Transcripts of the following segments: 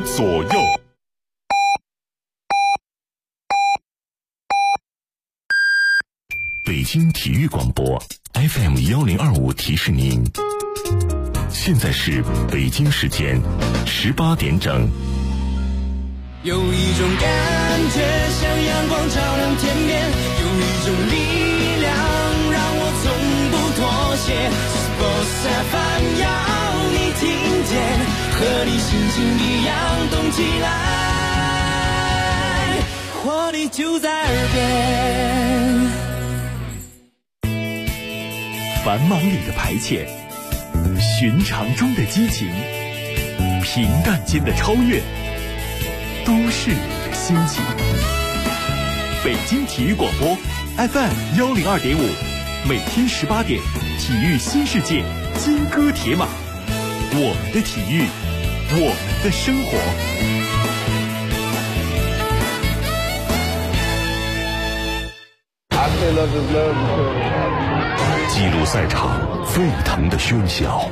左右。北京体育广播 FM1025提示您，现在是北京时间18点整。 有一种感觉像阳光照亮天边，有一种力量让我从不妥协。Sports FM 要你听见，和你心情一样动起来，活力就在耳边。 繁忙里的排遣，寻常中的激情，平淡间的超越，都是你的心情。北京体育广播 FM102.5，每天18点，体育新世界，金戈铁马，我们的体育，我们的生活。 记录赛场沸腾的喧嚣，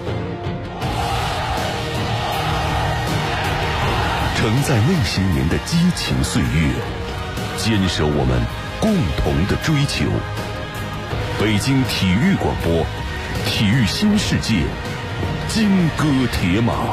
承载那些年的激情岁月，坚守我们共同的追求。北京体育广播，体育新世界，金戈铁马。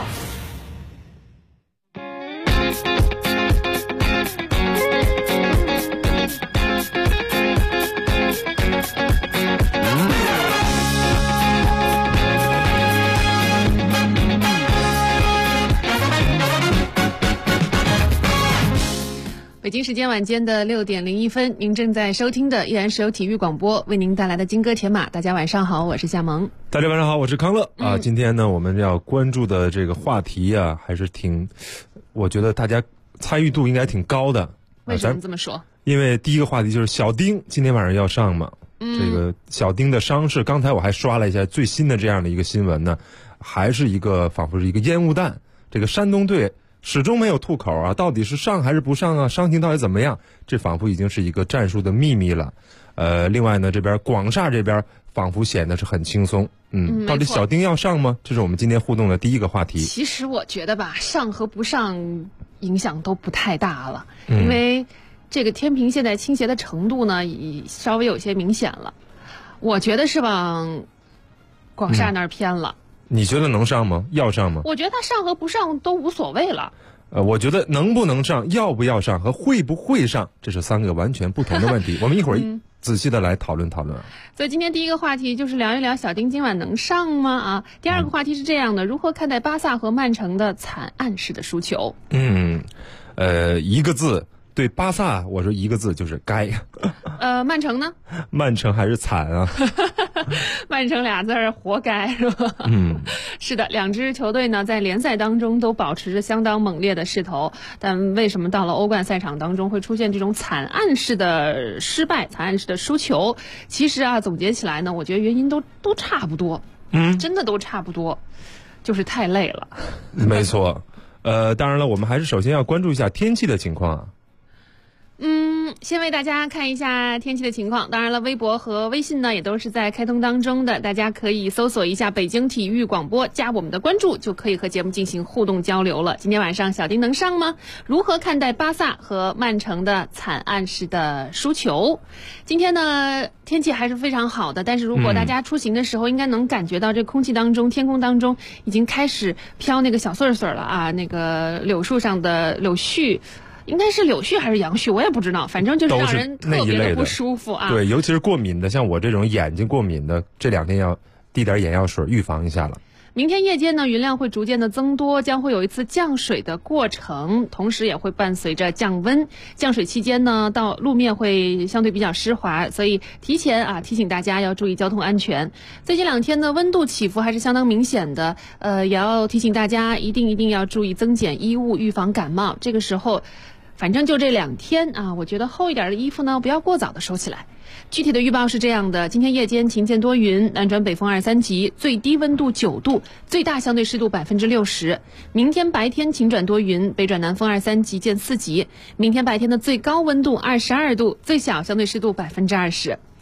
北京时间晚间的6点01分，您正在收听的依然是由体育广播为您带来的金戈铁马。大家晚上好，我是夏萌。 大家晚上好，我是康乐啊。今天呢，我们要关注的这个话题啊，还是我觉得大家参与度应该挺高的。 为什么这么说？ 因为第一个话题就是小丁今天晚上要上嘛。这个小丁的伤势，刚才我还刷了一下最新的这样的一个新闻呢，还是仿佛是一个烟雾弹。这个山东队始终没有吐口啊，到底是上还是不上啊？伤情到底怎么样？这仿佛已经是一个战术的秘密了。另外呢，这边广厦这边仿佛显得是很轻松。到底小丁要上吗？这是我们今天互动的第一个话题。 其实我觉得吧，上和不上影响都不太大了，因为这个天平现在倾斜的程度呢，稍微有些明显了。我觉得是往广厦那儿偏了。 你觉得能上吗？要上吗？ 我觉得他上和不上都无所谓了。 我觉得能不能上、要不要上和会不会上，这是3个完全不同的问题。我们一会儿仔细的来讨论讨论。 所以今天第一个话题就是聊一聊小丁今晚能上吗？第二个话题是这样的，如何看待巴萨和曼城的惨案式的输球？ 一个字。对巴萨，我说一个字就是该。 曼城呢？ 曼城还是惨啊。 曼城俩字儿活该是吧？是的，两支球队呢在联赛当中都保持着相当猛烈的势头，但为什么到了欧冠赛场当中会出现这种惨案式的失败、惨案式的输球？其实总结起来呢，我觉得原因都差不多。真的都差不多，就是太累了。 没错。当然了，我们还是首先要关注一下天气的情况啊。 先为大家看一下天气的情况。当然了，微博和微信呢也都是在开通当中的，大家可以搜索一下北京体育广播，加我们的关注，就可以和节目进行互动交流了。今天晚上小丁能上吗？如何看待巴萨和曼城的惨案式的输球？今天呢天气还是非常好的，但是如果大家出行的时候，应该能感觉到这空气当中、天空当中已经开始飘那个小穗穗了啊，那个柳树上的柳絮。应该是柳絮还是杨絮，我也不知道，反正就是让人特别的不舒服啊。 对，尤其是过敏的，像我这种眼睛过敏的，这2天要滴点眼药水预防一下了。 明天夜间呢，云量会逐渐的增多，将会有一次降水的过程，同时也会伴随着降温。降水期间呢，到路面会相对比较湿滑，所以提前提醒大家要注意交通安全。最近2天呢，温度起伏还是相当明显的，也要提醒大家一定要注意增减衣物，预防感冒。这个时候反正就这2天我觉得厚一点的衣服呢，不要过早的收起来。具体的预报是这样的：今天夜间晴间多云，南转北风2、3级，最低温度9度，最大相对湿度60%。明天白天晴转多云，北转南风2、3级见4级。明天白天的最高温度22度，最小相对湿度20%。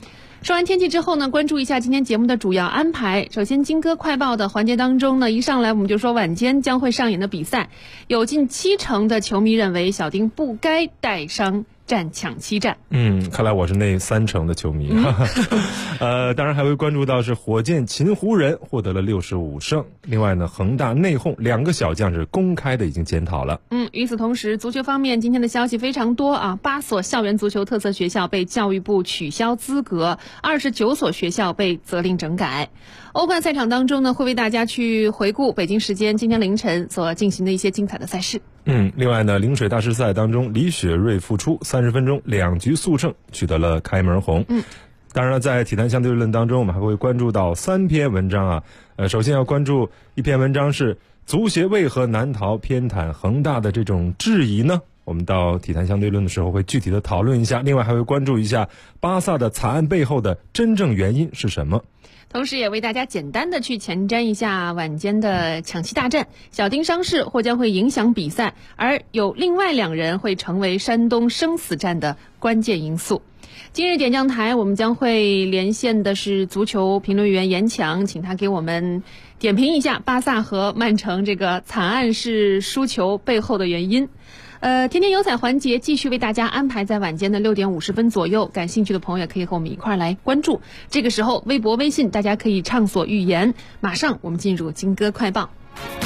说完天气之后呢，关注一下今天节目的主要安排。首先，金歌快报的环节当中呢，一上来我们就说晚间将会上演的比赛，有近70%的球迷认为小丁不该带伤战抢七战。 看来我是那30%的球迷。当然还会关注到是火箭擒湖人获得了65胜。另外呢，恒大内讧，2个小将是公开的已经检讨了。 与此同时，足球方面今天的消息非常多啊，8所校园足球特色学校被教育部取消资格，29所学校被责令整改。欧冠赛场当中呢，会为大家去回顾北京时间今天凌晨所进行的一些精彩的赛事。 另外呢，陵水大师赛当中，李雪芮复出，30分钟2局速胜，取得了开门红。当然了，在体坛相对论当中，我们还会关注到3篇文章啊。首先要关注一篇文章是足协为何难逃偏袒恒大的这种质疑呢？我们到体坛相对论的时候会具体的讨论一下。另外还会关注一下巴萨的惨案背后的真正原因是什么。 同时也为大家简单的去前瞻一下晚间的抢七大战，小丁伤势或将会影响比赛，而有另外2人会成为山东生死战的关键因素。今日点将台我们将会连线的是足球评论员严强，请他给我们点评一下巴萨和曼城这个惨案式输球背后的原因。天天有彩环节继续为大家安排在晚间的6点50分左右，感兴趣的朋友也可以和我们一块儿来关注。这个时候微博微信大家可以畅所欲言。马上我们进入金歌快报。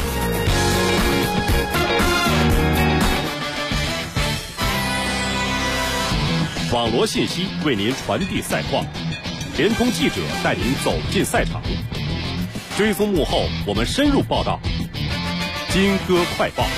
网罗信息为您传递赛况，联通记者带您走进赛场，追踪幕后我们深入报道。金歌快报。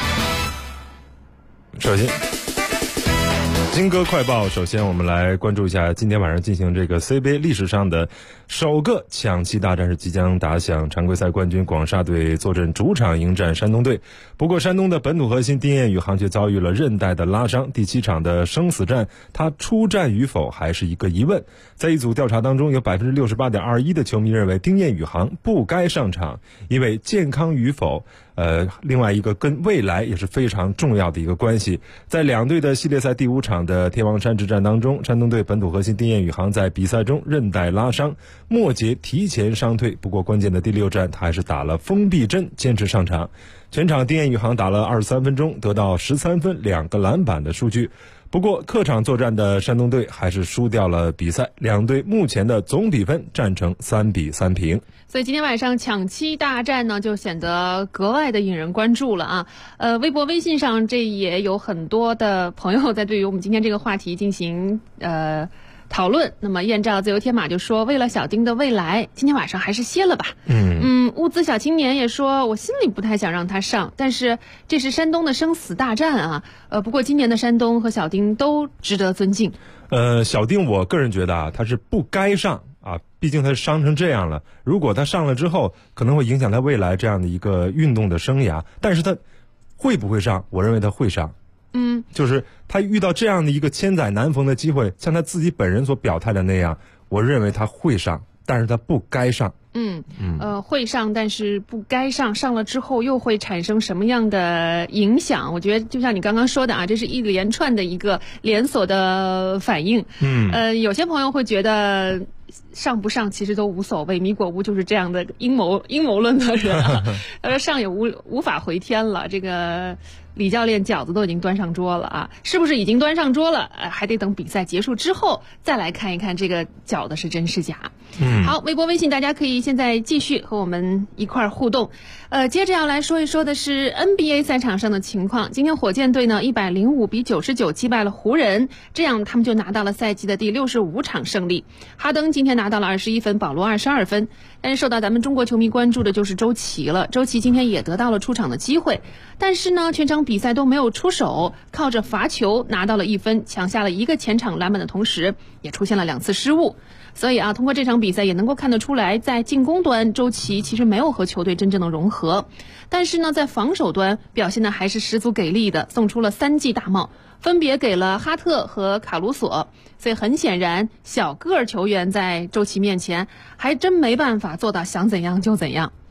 首先，金歌快报，首先我们来关注一下今天晚上进行这个 CBA 历史上的首个抢七大战是即将打响，常规赛冠军广厦队坐镇主场迎战山东队。不过山东的本土核心丁彦雨航却遭遇了韧带的拉伤，第7场的生死战他出战与否还是一个疑问。在一组调查当中，有 68.21% 的球迷认为丁彦雨航不该上场，因为健康与否另外一个跟未来也是非常重要的一个关系。在2队的系列赛第5场的天王山之战当中，山东队本土核心丁彦雨航在比赛中韧带拉伤，末节提前伤退。不过关键的第6战他还是打了封闭针，坚持上场。全场丁彦雨航打了23分钟，得到13分2个篮板的数据。不过客场作战的山东队还是输掉了比赛，2队目前的总比分战成3-3平。 所以今天晚上抢七大战呢，就显得格外的引人关注了啊。微博微信上这也有很多的朋友在对于我们今天这个话题进行讨论。那么燕赵自由天马就说，为了小丁的未来，今天晚上还是歇了吧。物资小青年也说，我心里不太想让他上，但是这是山东的生死大战啊。不过今年的山东和小丁都值得尊敬。 小丁我个人觉得啊，他是不该上啊，毕竟他伤成这样了。如果他上了之后，可能会影响他未来这样的一个运动的生涯。但是他会不会上？我认为他会上。就是他遇到这样的一个千载难逢的机会，像他自己本人所表态的那样，我认为他会上，但是他不该上。 会上，但是不该上，上了之后又会产生什么样的影响？我觉得就像你刚刚说的啊，这是一连串的一个连锁的反应。有些朋友会觉得上不上其实都无所谓，米果屋就是这样的阴谋论的人啊。他说上也无法回天了，这个李教练饺子都已经端上桌了啊，是不是已经端上桌了？还得等比赛结束之后再来看一看这个饺子是真是假。好，微博微信大家可以现在继续和我们一块儿互动。接着要来说一说的是 NBA 赛场上的情况。今天火箭队呢105-99击败了湖人，这样他们就拿到了赛季的第65场胜利。哈登今天拿到了21分，保罗22分。但是受到咱们中国球迷关注的就是周琦了，周琦今天也得到了出场的机会，但是呢全场比赛都没有出手，靠着罚球拿到了1分，抢下了1个前场篮板的同时也出现了2次失误。所以啊，通过这场比赛也能够看得出来，在进攻端周琦其实没有和球队真正的融合，但是呢在防守端表现的还是十足给力的，送出了3记大帽，分别给了哈特和卡鲁索。所以很显然小个儿球员在周琦面前还真没办法做到想怎样就怎样。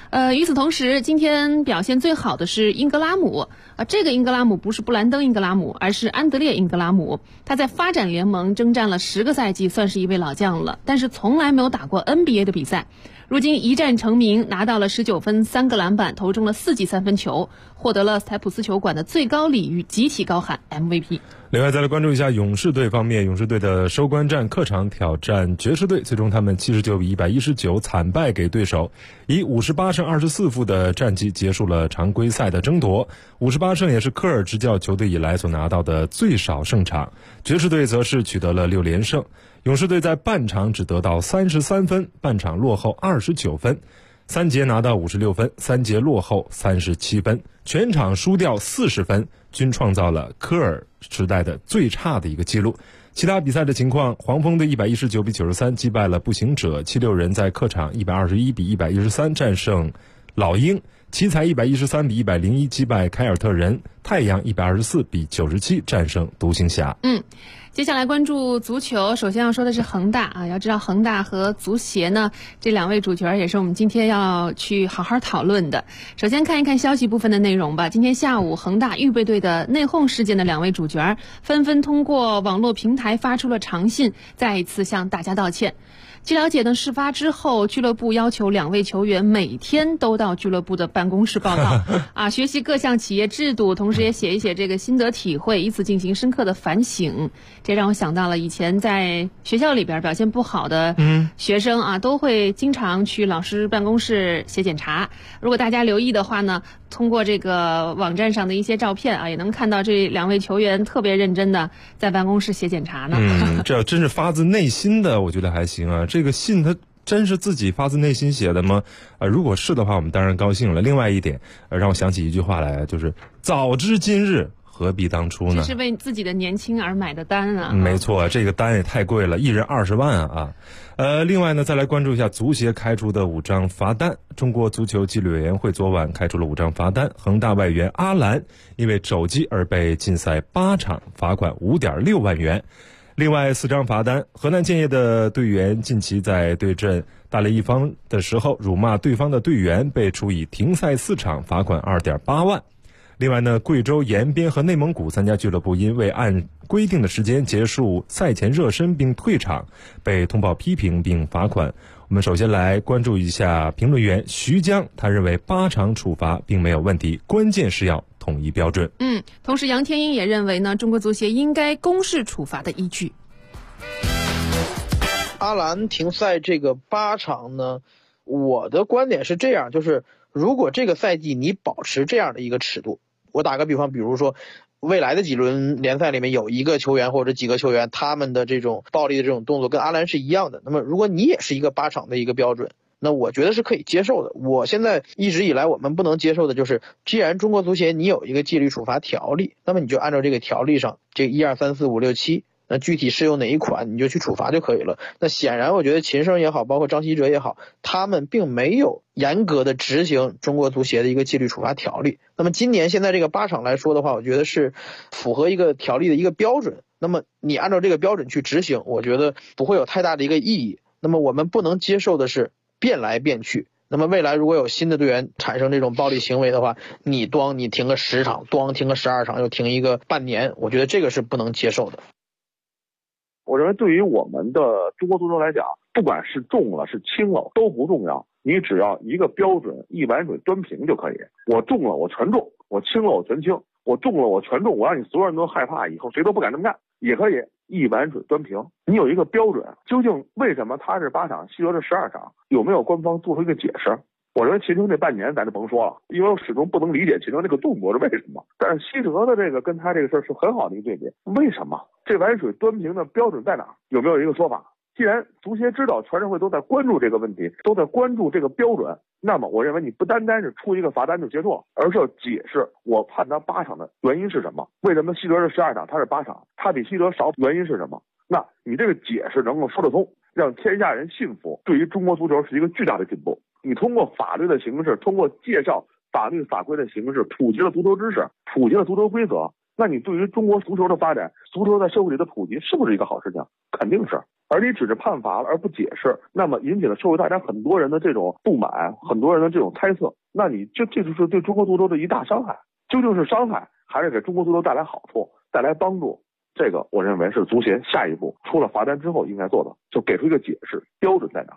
与此同时，今天表现最好的是英格拉姆这个英格拉姆不是布兰登·英格拉姆，而是安德烈·英格拉姆。他在发展联盟征战了10个赛季，算是一位老将了，但是从来没有打过 NBA 的比赛。如今一战成名，拿到了19分、3个篮板，投中了4记3分球，获得了斯台普斯球馆的最高礼遇，集体高喊 MVP。 另外再来关注一下勇士队方面，勇士队的收官战客场挑战爵士队，最终他们79比119惨败给对手，以58胜24负的战绩结束了常规赛的争夺。58胜也是科尔执教球队以来所拿到的最少胜场，爵士队则是取得了6连胜。勇士队在半场只得到33分，半场落后29分，3节拿到56分，3节落后37分，全场输掉40分，均创造了科尔时代的最差的一个记录。其他比赛的情况，黄蜂队119比93击败了步行者，76人在客场121比113战胜老鹰，奇才113比101击败凯尔特人，太阳124比97战胜独行侠。 接下来关注足球，首先要说的是恒大啊，要知道恒大和足协呢这2位主角也是我们今天要去好好讨论的。首先看一看消息部分的内容吧。今天下午，恒大预备队的内讧事件的2位主角纷纷通过网络平台发出了长信，再一次向大家道歉。据了解呢，事发之后，俱乐部要求2位球员每天都到俱乐部的办公室报道学习各项企业制度，同时也写一写这个心得体会，以此进行深刻的反省。这让我想到了以前在学校里边表现不好的学生都会经常去老师办公室写检查。如果大家留意的话呢，通过这个网站上的一些照片也能看到这2位球员特别认真的在办公室写检查呢。 这真是发自内心的，我觉得还行啊。这个信他真是自己发自内心写的吗？如果是的话，我们当然高兴了。另外一点，让我想起一句话来，就是早知今日何必当初呢？ 这是为自己的年轻而买的单啊！ 没错，这个单也太贵了，1人20万啊！另外呢，再来关注一下足协开出的5张罚单。中国足球纪律委员会昨晚开出了5张罚单，恒大外援阿兰因为肘击而被禁赛8场，罚款5.6万元。另外4张罚单，河南建业的队员近期在对阵大连一方的时候辱骂对方的队员，被处以停赛4场，罚款2.8万。另外呢，贵州延边和内蒙古3家俱乐部因为按规定的时间结束赛前热身并退场，被通报批评并罚款。我们首先来关注一下评论员徐江，他认为8场处罚并没有问题，关键是要统一标准。 同时杨天英也认为呢，中国足协应该公示处罚的依据。 阿兰停赛这个8场呢，我的观点是这样，就是如果这个赛季你保持这样的一个尺度，我打个比方，比如说未来的几轮联赛里面有一个球员或者几个球员，他们的这种暴力的这种动作跟阿兰是一样的，那么如果你也是一个8场的一个标准，那我觉得是可以接受的。我现在一直以来我们不能接受的就是，既然中国足协你有一个纪律处罚条例，那么你就按照这个条例上这1、2、3、4、5、6、7，那具体适用哪一款你就去处罚就可以了。那显然我觉得秦升也好，包括张稀哲也好，他们并没有严格的执行中国足协的一个纪律处罚条例。那么今年现在这个8场来说的话，我觉得是符合一个条例的一个标准，那么你按照这个标准去执行，我觉得不会有太大的一个意义。那么我们不能接受的是变来变去，那么未来如果有新的队员产生这种暴力行为的话，你停个10场，停个12场，又停一个半年，我觉得这个是不能接受的。 我认为对于我们的中国足球来讲，不管是重了是轻了都不重要，你只要一个标准一碗水端平就可以。我重了我全重，我轻了我全轻，我重了我全重，我让你所有人都害怕，以后谁都不敢这么干，也可以一碗水端平。你有一个标准，究竟为什么他是8场，西德是12场，有没有官方做出一个解释？我认为秦升这半年咱就甭说了，因为我始终不能理解秦升这个动作是为什么。但是西德的这个跟他这个事儿是很好的一个对比，为什么这碗水端平的标准在哪？有没有一个说法？既然足协知道全社会都在关注这个问题，都在关注这个标准，那么我认为你不单单是出一个罚单就结束了，而是要解释我判他8场的原因是什么？为什么西德是12场，他是8场，他比西德少，原因是什么？那你这个解释能够说得通，让天下人信服，对于中国足球是一个巨大的进步。你通过法律的形式，通过介绍法律法规的形式，普及了足球知识，普及了足球规则，那你对于中国足球的发展，足球在社会里的普及是不是一个好事情？肯定是。 而你只是判罚了而不解释，那么引起了社会大家很多人的这种不满，很多人的这种猜测，那你这就是对中国足球的一大伤害。究竟是伤害还是给中国足球带来好处、带来帮助？这个我认为是足协下一步出了罚单之后应该做的，就给出一个解释，标准在哪儿？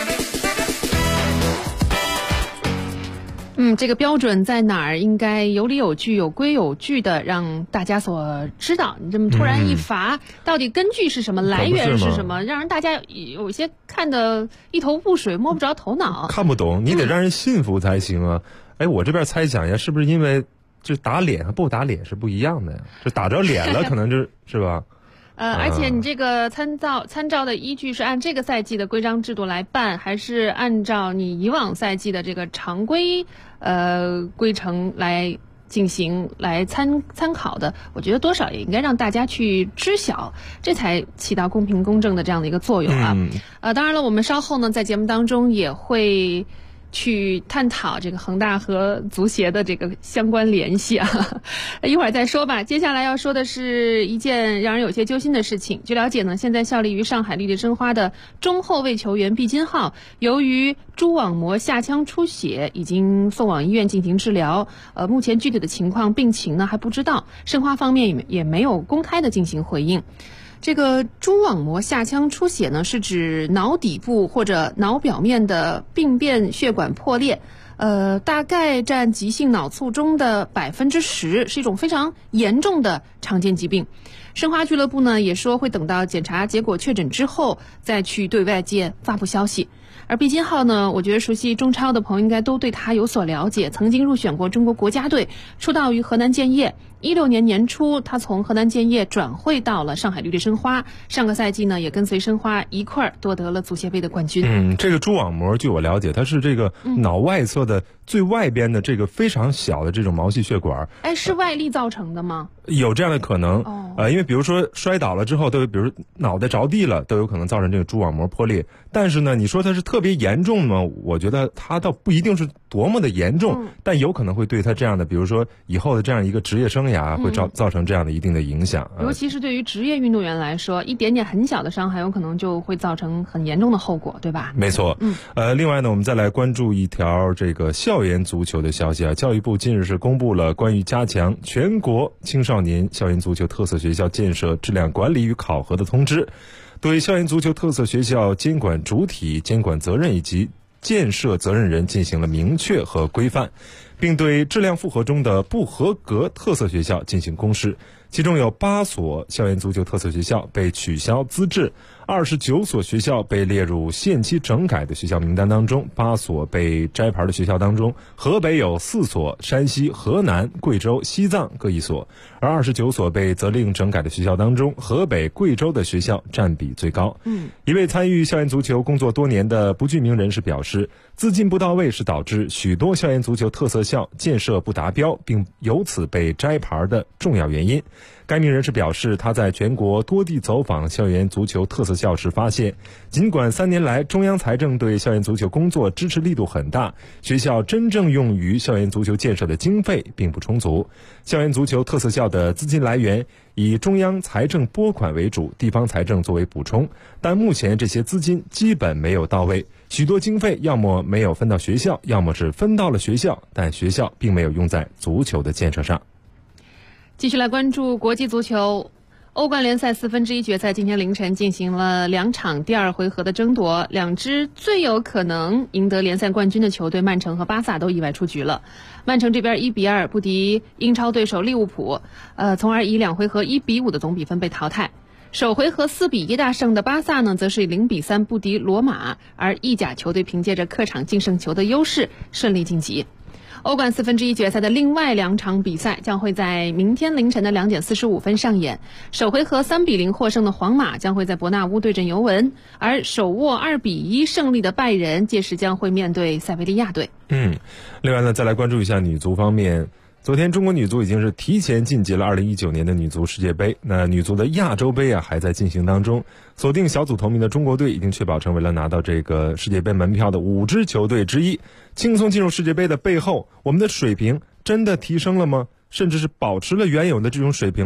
这个标准在哪儿？应该有理有据、有规有矩的让大家所知道。你这么突然一罚，到底根据是什么？来源是什么？让人大家有些看得一头雾水，摸不着头脑， 看不懂。你得让人信服才行啊！我这边猜想一下，是不是因为就打脸和不打脸是不一样的呀？就打着脸了，可能是吧？ 而且你这个参照的依据是按这个赛季的规章制度来办，还是按照你以往赛季的这个常规规程来进行来参考的？我觉得多少也应该让大家去知晓，这才起到公平公正的这样的一个作用啊。当然了，我们稍后呢在节目当中也会去探讨这个恒大和足协的这个相关联系啊，一会儿再说吧。接下来要说的是一件让人有些揪心的事情。据了解呢，现在效力于上海绿地申花的中后卫球员毕金浩，由于蛛网膜下腔出血，已经送往医院进行治疗。目前具体的情况、病情呢还不知道，申花方面也没有公开的进行回应。这个蛛网膜下腔出血呢，是指脑底部或者脑表面的病变血管破裂，大概占急性脑卒中的10%，是一种非常严重的常见疾病。申花俱乐部呢也说会等到检查结果确诊之后再去对外界发布消息。而毕金浩呢，我觉得熟悉中超的朋友应该都对他有所了解，曾经入选过中国国家队，出道于河南建业。16年年初，他从河南建业转会到了上海绿地申花，上个赛季呢也跟随申花一块儿夺得了足协杯的冠军。 这个蛛网膜据我了解，它是这个脑外侧的最外边的这个非常小的这种毛细血管。 是外力造成的吗？ 有这样的可能。因为比如说摔倒了之后，比如脑袋着地了，都有可能造成这个蛛网膜破裂。但是呢，你说它是特别严重吗？我觉得它倒不一定是多么的严重，但有可能会对他这样的，比如说以后的这样一个职业生涯会造成这样的一定的影响。 尤其是对于职业运动员来说，一点点很小的伤害有可能就会造成很严重的后果，对吧？ 没错。另外呢，我们再来关注一条这个校园足球的消息啊。教育部近日是公布了关于加强全国青少年校园足球特色学校建设质量管理与考核的通知，对校园足球特色学校监管主体、监管责任以及建设责任人进行了明确和规范，并对质量复合中的不合格特色学校进行公示。其中有8所校园足球特色学校被取消资质，29所学校被列入限期整改的学校名单当中，8所被摘牌的学校当中，河北有4所，山西、河南、贵州、西藏各1所，而29所被责令整改的学校当中，河北、贵州的学校占比最高。一位参与校园足球工作多年的不具名人士表示，资金不到位是导致许多校园足球特色校建设不达标并由此被摘牌的重要原因。该名人士表示，他在全国多地走访校园足球特色校时发现，尽管3年来中央财政对校园足球工作支持力度很大，学校真正用于校园足球建设的经费并不充足。校园足球特色校的资金来源以中央财政拨款为主，地方财政作为补充，但目前这些资金基本没有到位，许多经费要么没有分到学校，要么是分到了学校，但学校并没有用在足球的建设上。 继续来关注国际足球。欧冠联赛1/4决赛今天凌晨进行了2场第2回合的争夺，两支最有可能赢得联赛冠军的球队曼城和巴萨都意外出局了。曼城这边1-2不敌英超对手利物浦，从而以2回合1-5的总比分被淘汰。首回合4-1大胜的巴萨呢，则是以0-3不敌罗马，而意甲球队凭借着客场净胜球的优势顺利晋级。欧冠1/4决赛的另外2场比赛将会在明天凌晨的2点45分上演。首回合3-0获胜的皇马将会在伯纳乌对阵尤文，而手握2-1胜利的拜仁届时将会面对塞维利亚队。 另外呢，再来关注一下女足方面。昨天中国女足已经是提前晋级了2019年的女足世界杯，那女足的亚洲杯还在进行当中。锁定小组头名的中国队已经确保成为了拿到这个世界杯门票的5支球队之一，轻松进入世界杯的背后，我们的水平真的提升了吗？甚至是保持了原有的这种水平了吗？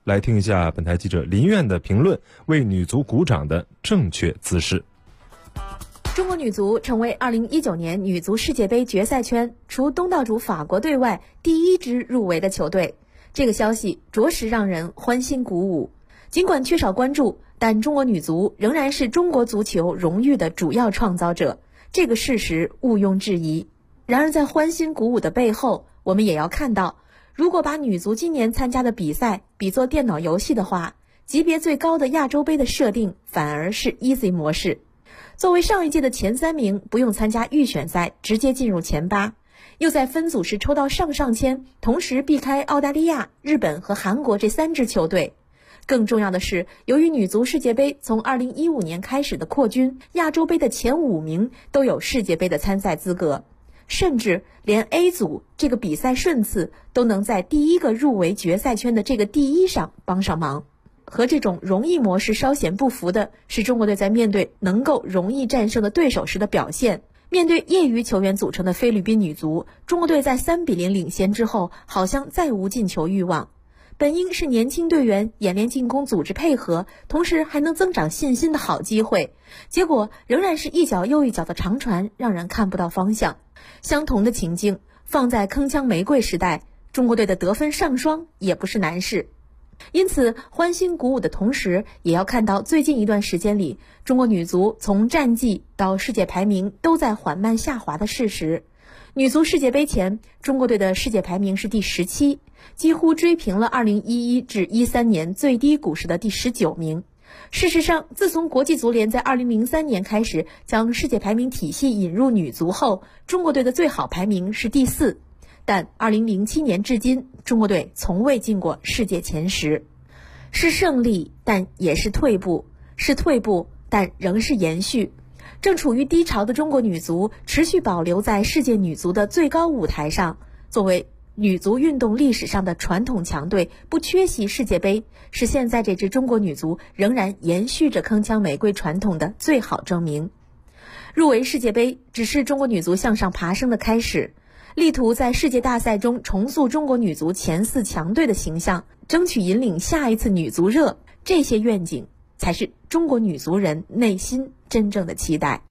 来听一下本台记者林苑的评论，为女足鼓掌的正确姿势。 中国女足成为2019年女足世界杯决赛圈除东道主法国队外第一支入围的球队，这个消息着实让人欢欣鼓舞。尽管缺少关注，但中国女足仍然是中国足球荣誉的主要创造者，这个事实毋庸置疑。然而在欢欣鼓舞的背后，我们也要看到，如果把女足今年参加的比赛比作电脑游戏的话，级别最高的亚洲杯的设定反而是 Easy 模式。作为上一届的前3名，不用参加预选赛，直接进入前8，又在分组时抽到上签，同时避开澳大利亚、日本和韩国这3支球队。更重要的是，由于女足世界杯从2015年开始的扩军，亚洲杯的前5名都有世界杯的参赛资格，甚至连 A 组这个比赛顺次都能在第一个入围决赛圈的这个第一上帮上忙。和这种容易模式稍显不符的是中国队在面对能够容易战胜的对手时的表现。面对业余球员组成的菲律宾女足，中国队在3-0领先之后，好像再无进球欲望。本应是年轻队员演练进攻组织配合，同时还能增长信心的好机会，结果仍然是一脚又一脚的长传，让人看不到方向。相同的情境放在铿锵玫瑰时代，中国队的得分上双也不是难事。因此欢欣鼓舞的同时，也要看到最近一段时间里，中国女足从战绩到世界排名都在缓慢下滑的事实。女足世界杯前，中国队的世界排名是第17，几乎追平了2011至13年最低谷时的第19名。事实上，自从国际足联在2003年开始将世界排名体系引入女足后，中国队的最好排名是第4。但2007年至今，中国队从未进过世界前10。是胜利，但也是退步；是退步，但仍是延续。正处于低潮的中国女足持续保留在世界女足的最高舞台上，作为女足运动历史上的传统强队，不缺席世界杯，是现在这支中国女足仍然延续着铿锵玫瑰传统的最好证明。入围世界杯只是中国女足向上爬升的开始，力图在世界大赛中重塑中国女足前4强队的形象，争取引领下一次女足热，这些愿景才是中国女足人内心真正的期待。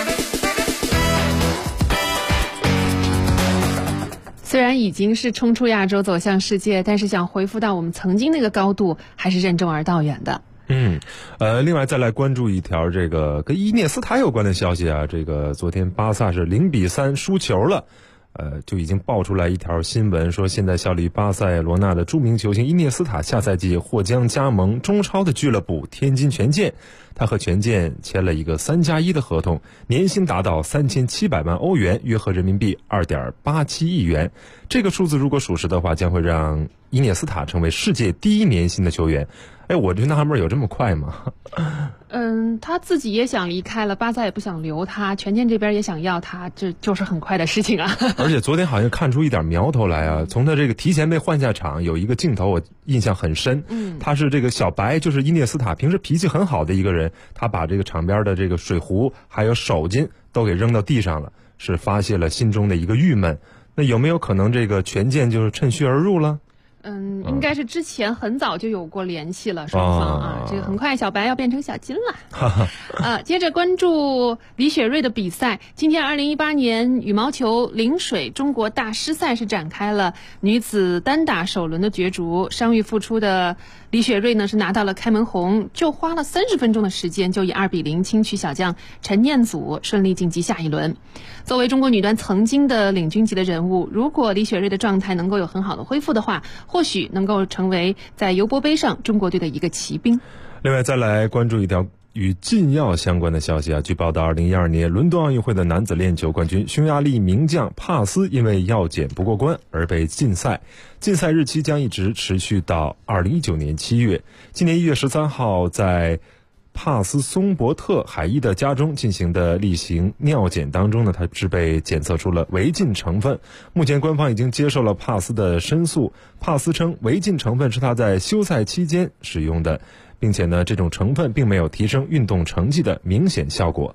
虽然已经是冲出亚洲走向世界，但是想恢复到我们曾经那个高度，还是任重而道远的。 另外再来关注一条这个跟伊涅斯塔有关的消息啊，这个昨天巴萨是0-3输球了。就已经爆出来一条新闻，说现在效力巴塞罗那的著名球星伊涅斯塔下赛季或将加盟中超的俱乐部天津权健。他和权健签了一个3+1的合同，年薪达到3700万欧元，约合人民币2.87亿元。这个数字如果属实的话，将会让伊涅斯塔成为世界第1年薪的球员。我就纳闷，有这么快吗？ 他自己也想离开了，巴萨也不想留他，权健这边也想要他，这就是很快的事情啊。 而且昨天好像看出一点苗头来啊，从他这个提前被换下场，有一个镜头我印象很深。他是这个小白，就是伊涅斯塔，平时脾气很好的一个人，他把这个场边的这个水壶还有手巾都给扔到地上了，是发泄了心中的一个郁闷。那有没有可能这个权健就是趁虚而入了？ 应该是之前很早就有过联系了，双方啊，这个很快小白要变成小金了。接着关注李雪芮的比赛，今天2018年羽毛球陵水中国大师赛是展开了女子单打首轮的角逐，伤愈复出的李雪芮呢是拿到了开门红，就花了30分钟的时间，就以2-0轻取小将陈念祖，顺利晋级下一轮。作为中国女单曾经的领军级的人物，如果李雪芮的状态能够有很好的恢复的话，或许能够成为在尤伯杯上中国队的一个骑兵。 另外再来关注一条与禁药相关的消息啊，据报道2012年伦敦奥运会的男子链球冠军匈牙利名将帕斯因为药检不过关而被禁赛，禁赛日期将一直持续到2019年7月。今年1月13号在帕斯松伯特海伊的家中进行的例行尿检当中呢，他是被检测出了违禁成分。目前官方已经接受了帕斯的申诉，帕斯称违禁成分是他在休赛期间使用的，并且呢这种成分并没有提升运动成绩的明显效果。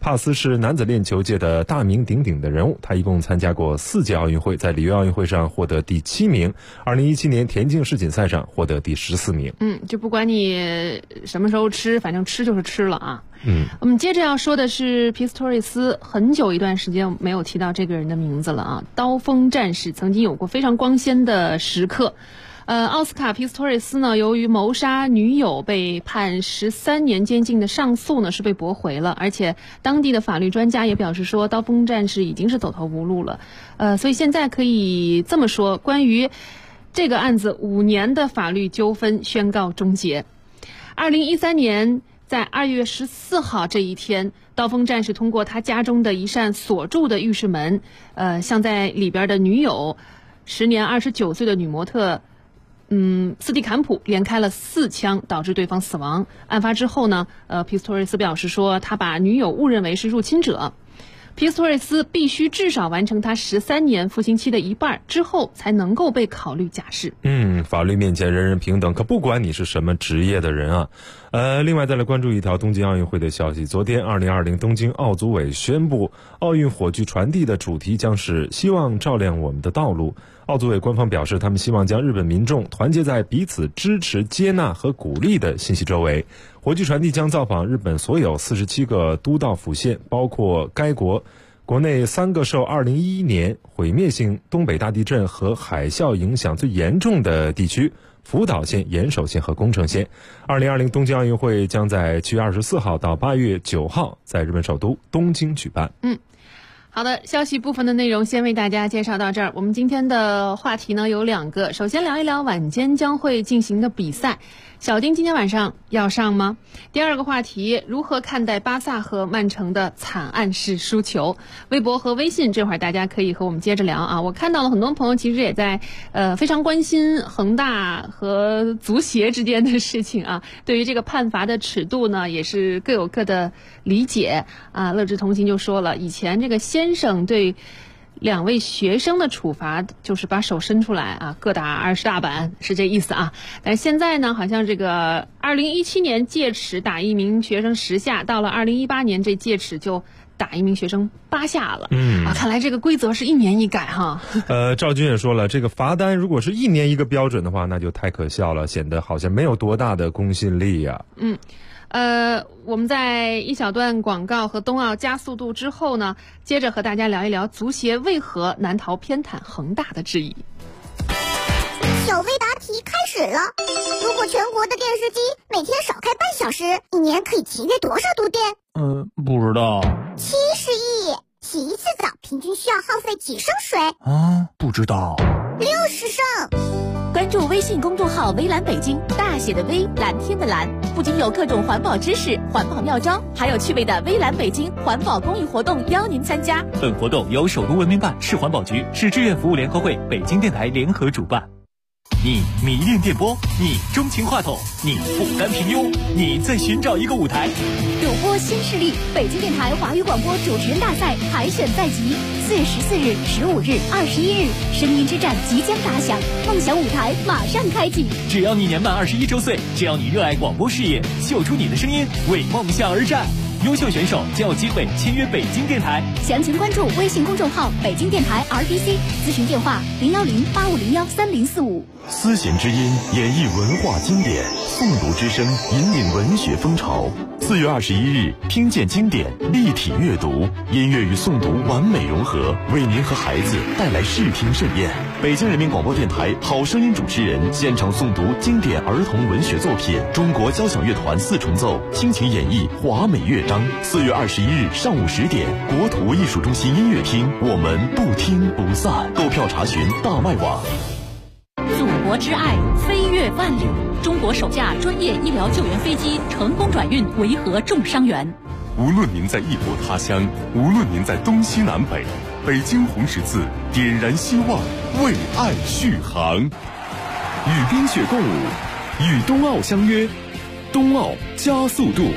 帕斯是男子链球界的大名鼎鼎的人物，他一共参加过4届奥运会，在里约奥运会上获得第7名，2017年田径世锦赛上获得第14名。 就不管你什么时候吃，反正吃就是吃了啊。我们接着要说的是皮斯托瑞斯，很久一段时间没有提到这个人的名字了啊。刀锋战士曾经有过非常光鲜的时刻。奥斯卡·皮斯托瑞斯呢，由于谋杀女友被判13年监禁的上诉呢是被驳回了，而且当地的法律专家也表示说，刀锋战士已经是走投无路了。所以现在可以这么说，关于这个案子5年的法律纠纷宣告终结。2013年在2月14号这一天，刀锋战士通过他家中的一扇锁住的浴室门，向在里边的女友时年29岁的女模特斯蒂坎普连开了4枪，导致对方死亡。案发之后呢，皮斯托瑞斯表示说，他把女友误认为是入侵者。皮斯托瑞斯必须至少完成他13年服刑期的一半之后，才能够被考虑假释。 法律面前人人平等，可不管你是什么职业的人啊。另外再来关注一条东京奥运会的消息。昨天2020东京奥组委宣布，奥运火炬传递的主题将是希望照亮我们的道路。奥组委官方表示，他们希望将日本民众团结在彼此支持、接纳和鼓励的信息周围。火炬传递将造访日本所有47个都道府县，包括该国内3个受2011年毁灭性东北大地震和海啸影响最严重的地区：福岛县、岩手县和宫城县。2020东京奥运会将在7月24号到8月9号在日本首都东京举办。 好的，消息部分的内容先为大家介绍到这儿。我们今天的话题呢有2个，首先聊一聊晚间将会进行的比赛，小丁今天晚上要上吗？第二个话题，如何看待巴萨和曼城的惨案式输球？微博和微信这会儿大家可以和我们接着聊啊。我看到了很多朋友其实也在非常关心恒大和足协之间的事情啊，对于这个判罚的尺度呢也是各有各的理解啊。乐之同行就说了，以前这个先生对2位学生的处罚就是把手伸出来啊，各打20大板，是这意思啊。但是现在呢，好像这个2017年戒尺打1名学生10下，到了2018年这戒尺就打1名学生8下了。看来这个规则是1年一改哈。 赵军也说了，这个罚单如果是1年一个标准的话，那就太可笑了，显得好像没有多大的公信力呀。 我们在一小段广告和冬奥加速度之后呢，接着和大家聊一聊足协为何难逃偏袒恒大的质疑。 小微答题开始了。如果全国的电视机每天少开半小时，1年可以节约多少度电？ 不知道。 70亿。洗一次澡平均需要耗费几升水？ 不知道。 60升。 关注微信公众号微蓝北京，大写的微，蓝天的蓝，不仅有各种环保知识、环保妙招，还有趣味的微蓝北京环保公益活动邀您参加。 本活动由首都文明办、市环保局、市志愿服务联合会、北京电台联合主办。你迷恋电波，你钟情话筒，你不甘平庸，你在寻找一个舞台。 主播新势力，北京电台华语广播主持人大赛海选在即，4月14日、15日、21日，声音之战即将打响，梦想舞台马上开启。 只要你年满21周岁，只要你热爱广播事业，秀出你的声音，为梦想而战。优秀选手将有机会签约北京电台。 详情关注微信公众号北京电台 RTC， 咨询电话010-8501-3045。 丝弦之音演绎文化经典，诵读之声引领文学风潮。4月21日，听见经典，立体阅读，音乐与诵读完美融合，为您和孩子带来视听盛宴。北京人民广播电台好声音主持人现场诵读经典儿童文学作品，中国交响乐团4重奏倾情演绎华美乐章。4月21日上午10点，国土艺术中心音乐厅，我们不听不散。购票查询大麦网。 祖国之爱飞越万里，中国首架专业医疗救援飞机成功转运维和重伤员。 无论您在异国他乡，无论您在东西南北，北京红十字点燃希望，为爱续航。与冰雪共舞，与冬奥相约，冬奥加速度。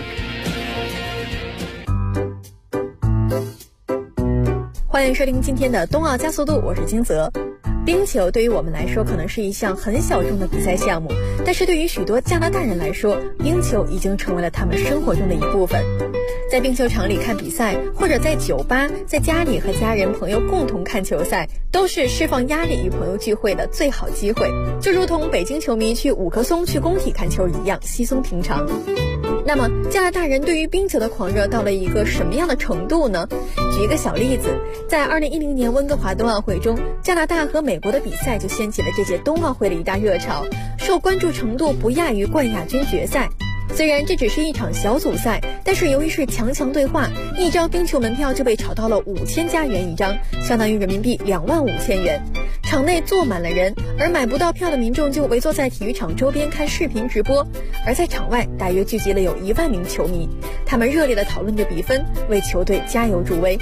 欢迎收听今天的冬奥加速度，我是金泽。 冰球对于我们来说可能是一项很小众的比赛项目，但是对于许多加拿大人来说，冰球已经成为了他们生活中的一部分。在冰球场里看比赛，或者在酒吧、在家里和家人朋友共同看球赛，都是释放压力与朋友聚会的最好机会，就如同北京球迷去五棵松去工体看球一样稀松平常。那么加拿大人对于冰球的狂热到了一个什么样的程度呢？举一个小例子，在2010年温哥华冬奥会中，加拿大和美国的比赛就掀起了这届冬奥会的一大热潮，受关注程度不亚于冠亚军决赛。虽然这只是一场小组赛，但是由于是强强对话，一张冰球门票就被炒到了5000加元一张，相当于人民币25000元。场内坐满了人，而买不到票的民众就围坐在体育场周边看视频直播，而在场外大约聚集了有1万名球迷，他们热烈地讨论着比分，为球队加油助威。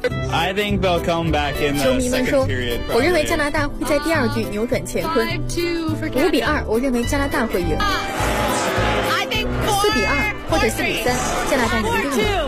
球迷们说，我认为加拿大会在第2局扭转乾坤，5-2，我认为加拿大会赢。4-2或者4-3，加拿大赢定了。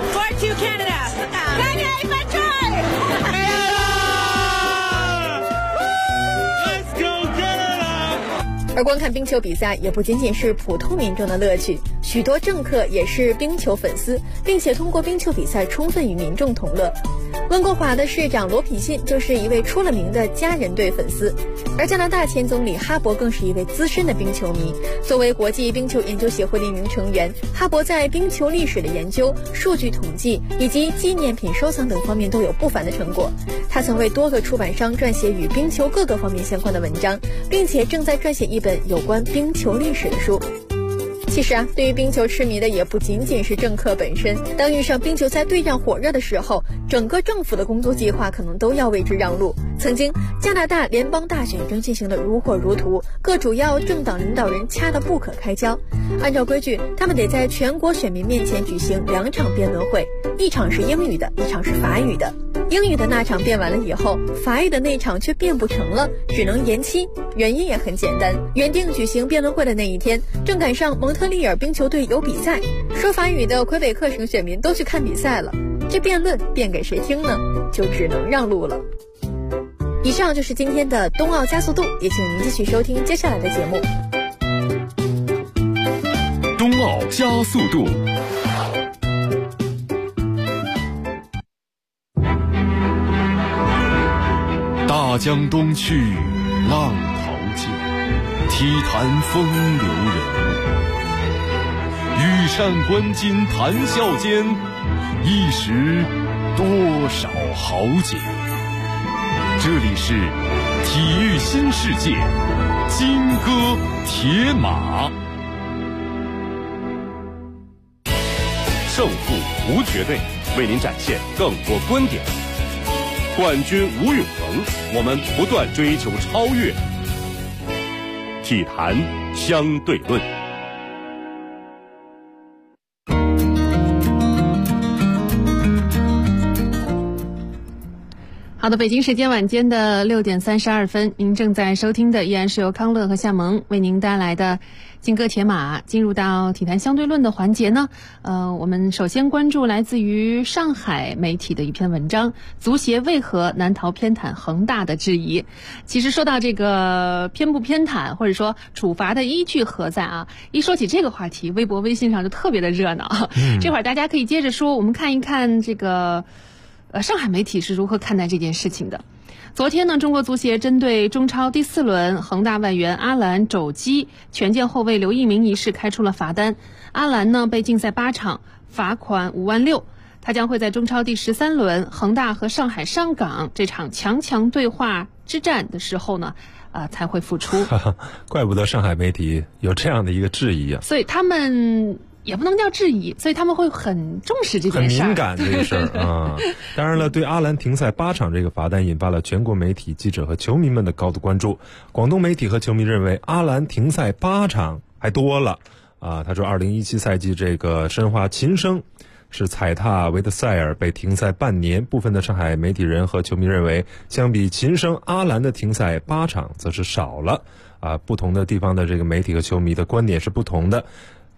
而观看冰球比赛也不仅仅是普通民众的乐趣，许多政客也是冰球粉丝，并且通过冰球比赛充分与民众同乐。温哥华的市长罗皮信就是一位出了名的家人队粉丝，而加拿大前总理哈伯更是一位资深的冰球迷。作为国际冰球研究协会的一名成员，哈伯在冰球历史的研究、数据统计以及纪念品收藏等方面都有不凡的成果。他曾为多个出版商撰写与冰球各个方面相关的文章，并且正在撰写一本有关冰球历史的书。其实啊，对于冰球痴迷的也不仅仅是政客本身，当遇上冰球赛对战火热的时候，整个政府的工作计划可能都要为之让路。曾经加拿大联邦大选正进行得如火如荼，各主要政党领导人掐得不可开交。按照规矩，他们得在全国选民面前举行2场辩论会，一场是英语的，一场是法语的。英语的那场辩完了以后，法语的那场却辩不成了，只能延期。原因也很简单，原定举行辩论会的那一天，正赶上蒙特利尔冰球队有比赛，说法语的魁北克省选民都去看比赛了，这辩论辩给谁听呢？就只能让路了。以上就是今天的冬奥加速度，也请您继续收听接下来的节目。 冬奥加速度。大江东去，浪淘尽，体坛风流人物。羽扇纶巾谈笑间，一时多少豪杰。这里是体育新世界，金戈铁马。胜负无绝对，为您展现更多观点。冠军无永恒，我们不断追求超越。体坛相对论。 好的，北京时间晚间的6点32分，您正在收听的依然是由康乐和夏萌为您带来的金戈铁马。进入到体坛相对论的环节呢，我们首先关注来自于上海媒体的一篇文章：足协为何难逃偏袒恒大的质疑？其实说到这个偏不偏袒，或者说处罚的依据何在啊？一说起这个话题，微博、微信上就特别的热闹。这会儿大家可以接着说，我们看一看这个。上海媒体是如何看待这件事情的？昨天呢，中国足协针对中超第4轮恒大外援阿兰肘击权健后卫刘一鸣一事开出了罚单。阿兰呢被禁赛8场，罚款5万6。他将会在中超第13轮恒大和上海上港这场强对话之战的时候呢，才会复出。 怪不得上海媒体有这样的一个质疑啊！ 所以他们。也不能叫质疑，所以他们会很重视这件事， 很敏感这个事儿啊。当然了，对阿兰停赛8场这个罚单引发了全国媒体、记者和球迷们的高度关注。广东媒体和球迷认为阿兰停赛8场还多了啊。他说，2017赛季这个申花琴声是踩踏维特塞尔被停赛半年。部分的上海媒体人和球迷认为，相比琴声，阿兰的停赛8场则是少了啊。不同的地方的这个媒体和球迷的观点是不同的。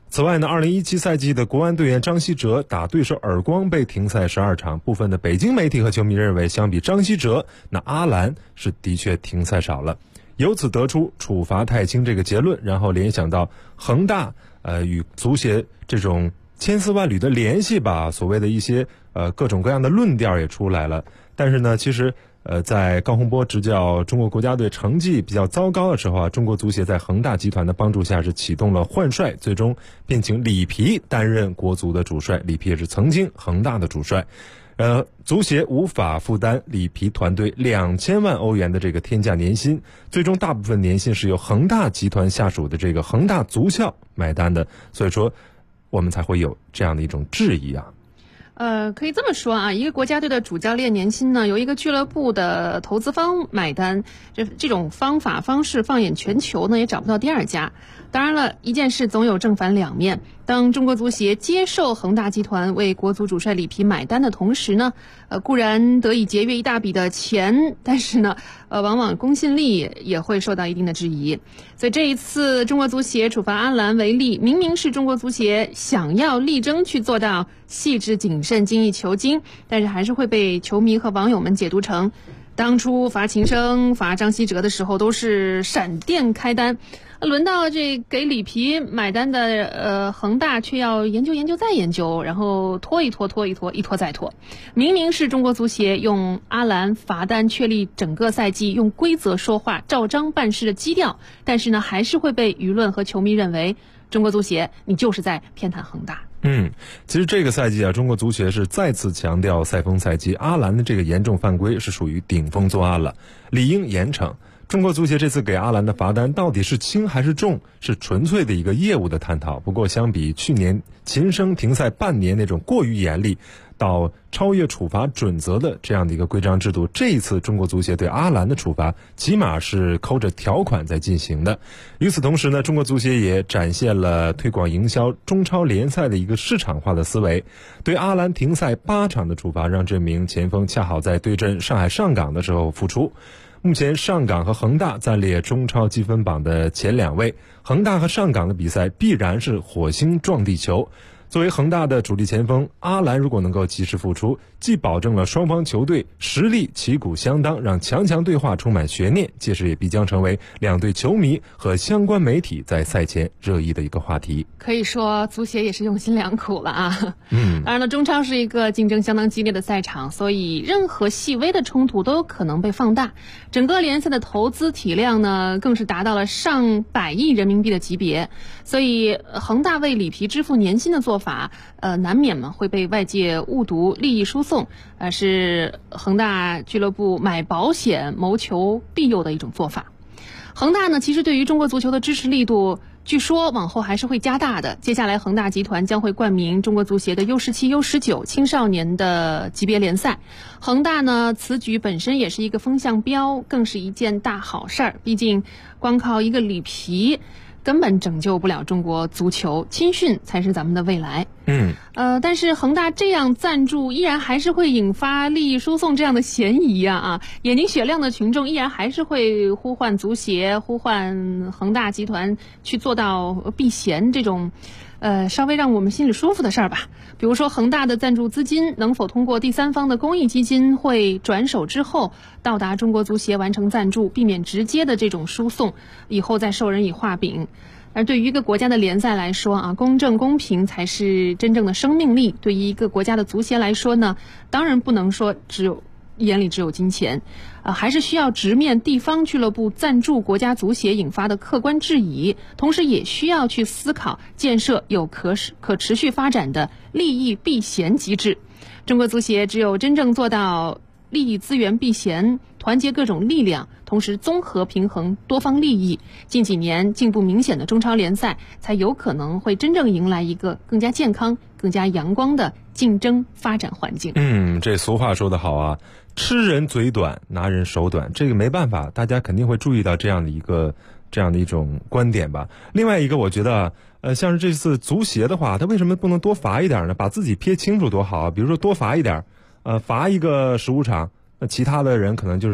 此外呢，2017赛季的国安队员张稀哲打对手耳光被停赛12场，部分的北京媒体和球迷认为，相比张稀哲，那阿兰是的确停赛少了，由此得出处罚太轻这个结论，然后联想到恒大与足协这种千丝万缕的联系吧，所谓的一些各种各样的论调也出来了。但是呢，其实在高洪波执教中国国家队成绩比较糟糕的时候啊，中国足协在恒大集团的帮助下是启动了换帅，最终聘请里皮担任国足的主帅。里皮也是曾经恒大的主帅。足协无法负担里皮团队2000万欧元的这个天价年薪，最终大部分年薪是由恒大集团下属的这个恒大足校买单的，所以说我们才会有这样的一种质疑啊。 可以这么说啊，一个国家队的主教练年薪呢，由一个俱乐部的投资方买单，这种方式放眼全球呢，也找不到第二家。当然了，一件事总有正反两面。当中国足协接受恒大集团为国足主帅里皮买单的同时呢，固然得以节约一大笔的钱，但是呢，往往公信力也会受到一定的质疑。所以这一次中国足协处罚阿兰为例，明明是中国足协想要力争去做到细致谨慎、精益求精，但是还是会被球迷和网友们解读成，当初罚秦升、罚张稀哲的时候都是闪电开单，轮到这给里皮买单的恒大却要研究再研究，然后拖一拖再拖。明明是中国足协用阿兰罚单确立整个赛季用规则说话、照章办事的基调，但是呢，还是会被舆论和球迷认为中国足协你就是在偏袒恒大。 其实这个赛季啊，中国足协是再次强调赛风赛季，阿兰的这个严重犯规是属于顶风作案了，理应严惩。中国足协这次给阿兰的罚单到底是轻还是重，是纯粹的一个业务的探讨。不过相比去年秦升停赛半年那种过于严厉到超越处罚准则的这样的一个规章制度，这一次中国足协对阿兰的处罚起码是抠着条款在进行的。与此同时呢，中国足协也展现了推广营销中超联赛的一个市场化的思维。对阿兰停赛8场的处罚，让这名前锋恰好在对阵上海上港的时候复出。目前上港和恒大暂列中超积分榜的前2位，恒大和上港的比赛必然是火星撞地球。作为恒大的主力前锋，阿兰如果能够及时复出，既保证了双方球队实力旗鼓相当，让强对话充满悬念，届时也必将成为两队球迷和相关媒体在赛前热议的一个话题。 可以说足协也是用心良苦了啊。当然了，中超是一个竞争相当激烈的赛场，所以任何细微的冲突都有可能被放大。整个联赛的投资体量呢，更是达到了上百亿人民币的级别，所以恒大为里皮支付年薪的做法，难免嘛会被外界误读利益输送，是恒大俱乐部买保险谋求庇佑的一种做法。恒大呢，其实对于中国足球的支持力度，据说往后还是会加大的。接下来恒大集团将会冠名中国足协的 U17、U19 青少年的级别联赛。恒大呢，此举本身也是一个风向标，更是一件大好事儿。毕竟光靠一个里皮根本拯救不了中国足球，青训才是咱们的未来。但是恒大这样赞助依然还是会引发利益输送这样的嫌疑啊！眼睛雪亮的群众依然还是会呼唤足协、呼唤恒大集团去做到避嫌这种稍微让我们心里舒服的事儿吧。比如说恒大的赞助资金能否通过第三方的公益基金会转手之后到达中国足协完成赞助，避免直接的这种输送，以后再授人以画饼。而对于一个国家的联赛来说啊，公正公平才是真正的生命力。对于一个国家的足协来说呢，当然不能说眼里只有金钱，还是需要直面地方俱乐部赞助国家足协引发的客观质疑，同时也需要去思考建设有可持续发展的利益避嫌机制。中国足协只有真正做到利益资源避嫌，团结各种力量，同时综合平衡多方利益，近几年进步明显的中超联赛才有可能会真正迎来一个更加健康、更加阳光的竞争发展环境。 这俗话说得好啊，吃人嘴短，拿人手短，这个没办法，大家肯定会注意到这样的一种观点吧。另外一个，我觉得像是这次足协的话，他为什么不能多罚一点呢？把自己撇清楚多好啊！比如说多罚一点，罚一个15场，那其他的人可能就是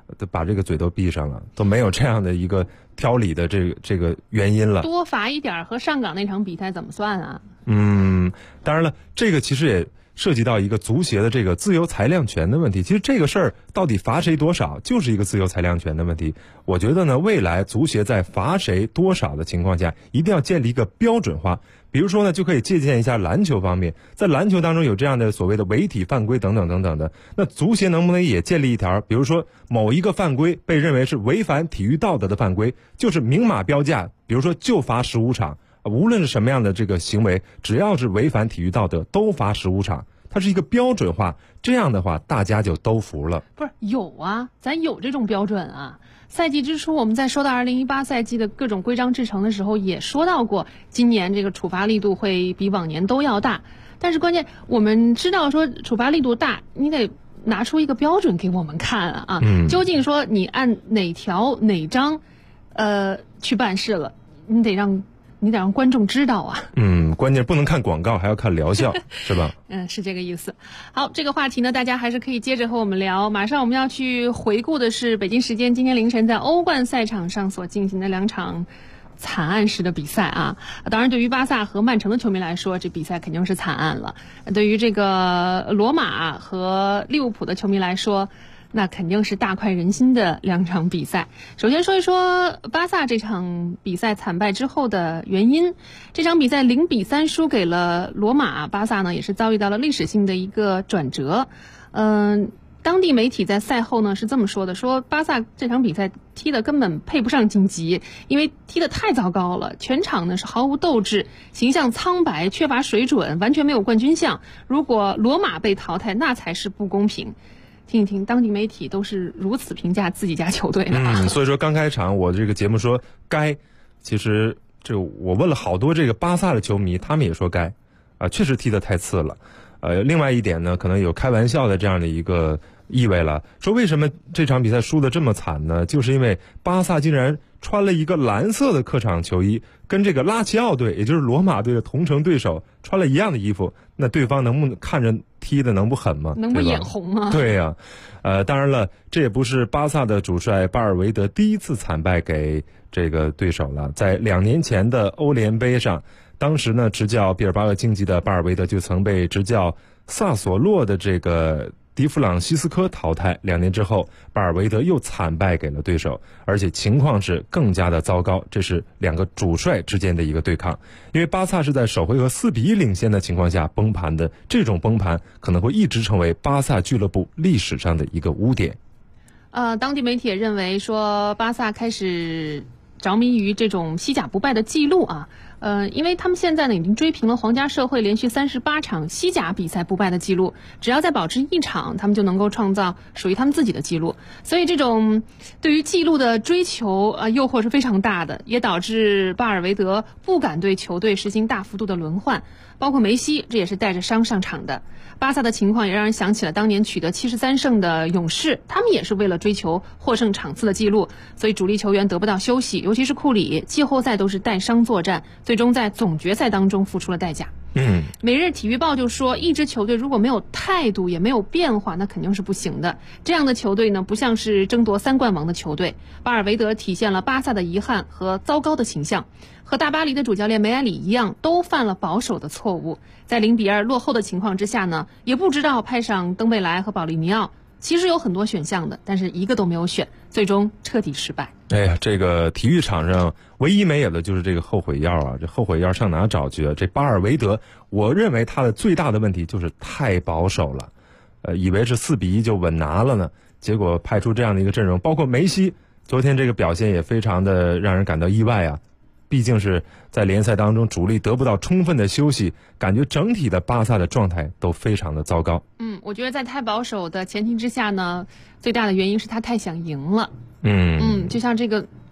把这个嘴都闭上了，都没有这样的一个挑理的这个原因了。 多罚一点和上港那场比赛怎么算啊？ 当然了，这个其实也涉及到一个足协的这个自由裁量权的问题。其实这个事儿到底罚谁多少，就是一个自由裁量权的问题。我觉得呢，未来足协在罚谁多少的情况下，一定要建立一个标准化。比如说呢，就可以借鉴一下篮球方面，在篮球当中有这样的所谓的违体犯规等等等等的，那足协能不能也建立一条，比如说某一个犯规被认为是违反体育道德的犯规，就是明码标价，比如说就罚15场，无论是什么样的这个行为，只要是违反体育道德都罚15场，它是一个标准化，这样的话大家就都服了。 不是有啊，咱有这种标准啊。赛季之初，我们在说到2018赛季的各种规章制成的时候，也说到过，今年这个处罚力度会比往年都要大。但是关键，我们知道说处罚力度大，你得拿出一个标准给我们看啊！究竟说你按哪条哪章，去办事了，你得让观众知道啊。 关键不能看广告，还要看疗效，是吧？ 是这个意思。好，这个话题呢，大家还是可以接着和我们聊。马上我们要去回顾的是北京时间今天凌晨在欧冠赛场上所进行的2场惨案式的比赛啊。当然，对于巴萨和曼城的球迷来说，这比赛肯定是惨案了。对于这个罗马和利物浦的球迷来说，那肯定是大快人心的2场比赛。首先说一说巴萨这场比赛惨败之后的原因。这场比赛0-3输给了罗马，巴萨呢也是遭遇到了历史性的一个转折。当地媒体在赛后呢是这么说的，说巴萨这场比赛踢得根本配不上晋级，因为踢得太糟糕了，全场呢是毫无斗志，形象苍白，缺乏水准，完全没有冠军相。如果罗马被淘汰，那才是不公平。听一听，当地媒体都是如此评价自己家球队的。 所以说刚开场我这个节目说该，其实这我问了好多这个巴萨的球迷，他们也说该，确实踢得太次了。另外一点呢，可能有开玩笑的这样的一个意味了，说为什么这场比赛输得这么惨呢？就是因为巴萨竟然穿了一个蓝色的客场球衣，跟这个拉齐奥队，也就是罗马队的同城对手穿了一样的衣服，那对方能不能看着踢的能不狠吗？ 能不眼红吗？ 对呀，当然了，这也不是巴萨的主帅巴尔维德第一次惨败给这个对手了。在2年前的欧联杯上，当时呢执教毕尔巴鄂竞技的巴尔维德就曾被执教萨索洛的这个迪弗朗西斯科淘汰。2年之后，巴尔维德又惨败给了对手，而且情况是更加的糟糕。这是2个主帅之间的一个对抗，因为巴萨是在首回合4-1领先的情况下崩盘的，这种崩盘可能会一直成为巴萨俱乐部历史上的一个污点。 当地媒体也认为说，巴萨开始着迷于这种西甲不败的记录啊。因为他们现在呢已经追平了皇家社会连续38场西甲比赛不败的记录，只要再保持1场，他们就能够创造属于他们自己的记录。所以这种对于记录的追求诱惑是非常大的，也导致巴尔维德不敢对球队实行大幅度的轮换，包括梅西，这也是带着伤上场的。巴萨的情况也让人想起了当年取得73胜的勇士，他们也是为了追求获胜场次的记录，所以主力球员得不到休息，尤其是库里，季后赛都是带伤作战，最终在总决赛当中付出了代价。每日体育报就说，一支球队如果没有态度也没有变化，那肯定是不行的。这样的球队呢，不像是争夺3冠王的球队。巴尔维德体现了巴萨的遗憾和糟糕的形象，和大巴黎的主教练梅埃里一样，都犯了保守的错误。在0-2落后的情况之下呢，也不知道派上登贝莱和保利尼奥。其实有很多选项的，但是一个都没有选，最终彻底失败。 哎呀，这个体育场上唯一没有的就是这个后悔药啊！这后悔药上哪找去啊？这巴尔维德，我认为他的最大的问题就是太保守了，以为是4-1就稳拿了呢，结果派出这样的一个阵容，包括梅西昨天这个表现也非常的让人感到意外啊！毕竟是在联赛当中主力得不到充分的休息，感觉整体的巴萨的状态都非常的糟糕。 我觉得在太保守的前提之下呢，最大的原因是他太想赢了。就像这个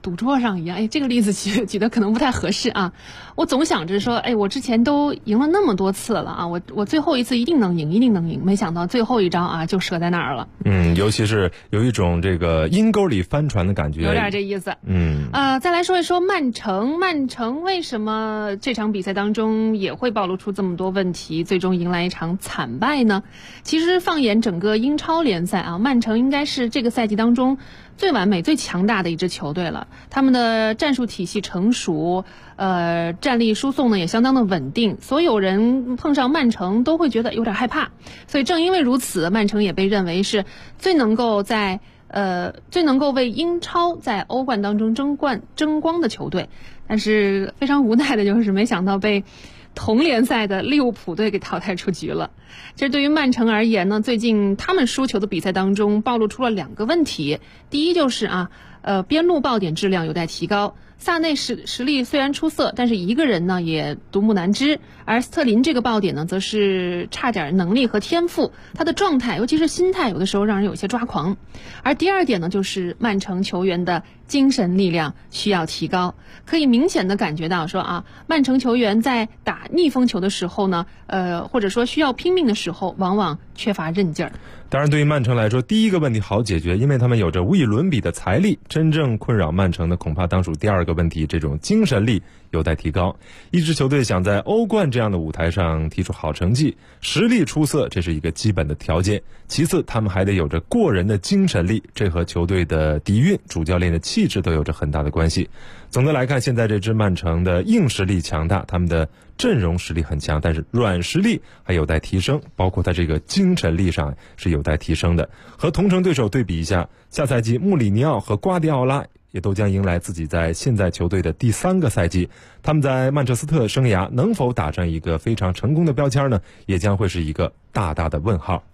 赌桌上一样。哎，这个例子举的可能不太合适啊。我总想着说，哎，我之前都赢了那么多次了啊，我最后一次一定能赢，没想到最后一招啊就折在那儿了。 尤其是有一种这个阴沟里翻船的感觉， 有点这意思。再来说一说曼城为什么这场比赛当中也会暴露出这么多问题，最终迎来一场惨败呢？其实放眼整个英超联赛啊，曼城应该是这个赛季当中最完美、最强大的一支球队了。他们的战术体系成熟，战力输送呢也相当的稳定，所有人碰上曼城都会觉得有点害怕。所以正因为如此，曼城也被认为是最能够为英超在欧冠当中争光的球队。但是非常无奈的就是没想到被同联赛的利物浦队给淘汰出局了。其实对于曼城而言呢，最近他们输球的比赛当中暴露出了2个问题。第一就是边路爆点质量有待提高。萨内实力虽然出色，但是一个人呢也独木难支，而斯特林这个爆点呢则是差点能力和天赋，他的状态尤其是心态有的时候让人有些抓狂。而第2点呢就是曼城球员的精神力量需要提高。可以明显的感觉到说曼城球员在打逆风球的时候呢或者说需要拼命的时候往往缺乏韧劲儿。 当然对于曼城来说，第一个问题好解决，因为他们有着无以伦比的财力。真正困扰曼城的恐怕当属第2个问题，这种精神力有待提高。一支球队想在欧冠这样的舞台上踢出好成绩，实力出色，这是一个基本的条件。其次他们还得有着过人的精神力，这和球队的底蕴、主教练的气质都有着很大的关系。总的来看，现在这支曼城的硬实力强大，他们的阵容实力很强，但是软实力还有待提升，包括他这个精神力上是有待提升的。和同城对手对比一下，下赛季穆里尼奥和瓜迪奥拉也都将迎来自己在现在球队的第3个赛季，他们在曼彻斯特生涯能否打上一个非常成功的标签呢？也将会是一个大大的问号。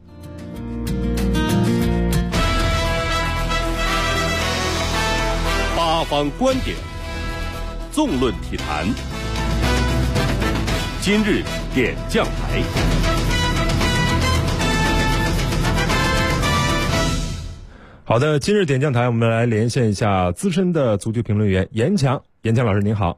八方观点，纵论体坛，今日点将台。 好的，今日点将台，我们来连线一下资深的足球评论员严强。严强老师您好。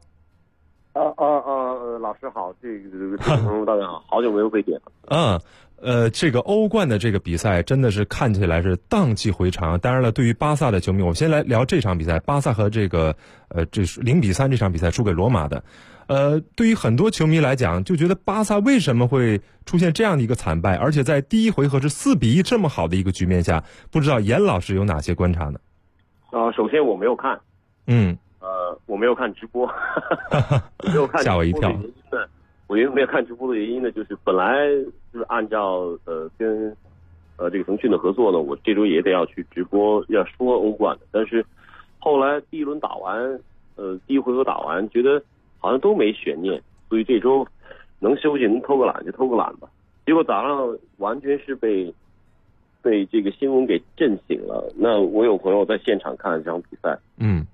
老师好，这个朋友大家好，好久没有被点了。 这个欧冠的这个比赛真的是看起来是荡气回肠。当然了，对于巴萨的球迷，我们先来聊这场比赛，巴萨和这是0-3这场比赛输给罗马的。对于很多球迷来讲，就觉得巴萨为什么会出现这样的一个惨败，而且在第一回合是4-1这么好的一个局面下，不知道严老师有哪些观察呢？ 首先我没有看，我没有看直播，没有看直播的原因呢， 吓我一跳。 我因为没有看直播的原因呢，就是本来就是按照跟这个腾讯的合作呢，我这周也得要去直播要说欧冠的，但是后来第一轮打完，第一回合打完，觉得好像都没悬念，所以这周能休息能偷个懒就偷个懒吧。结果早上完全是被这个新闻给震醒了。那我有朋友在现场看这场比赛，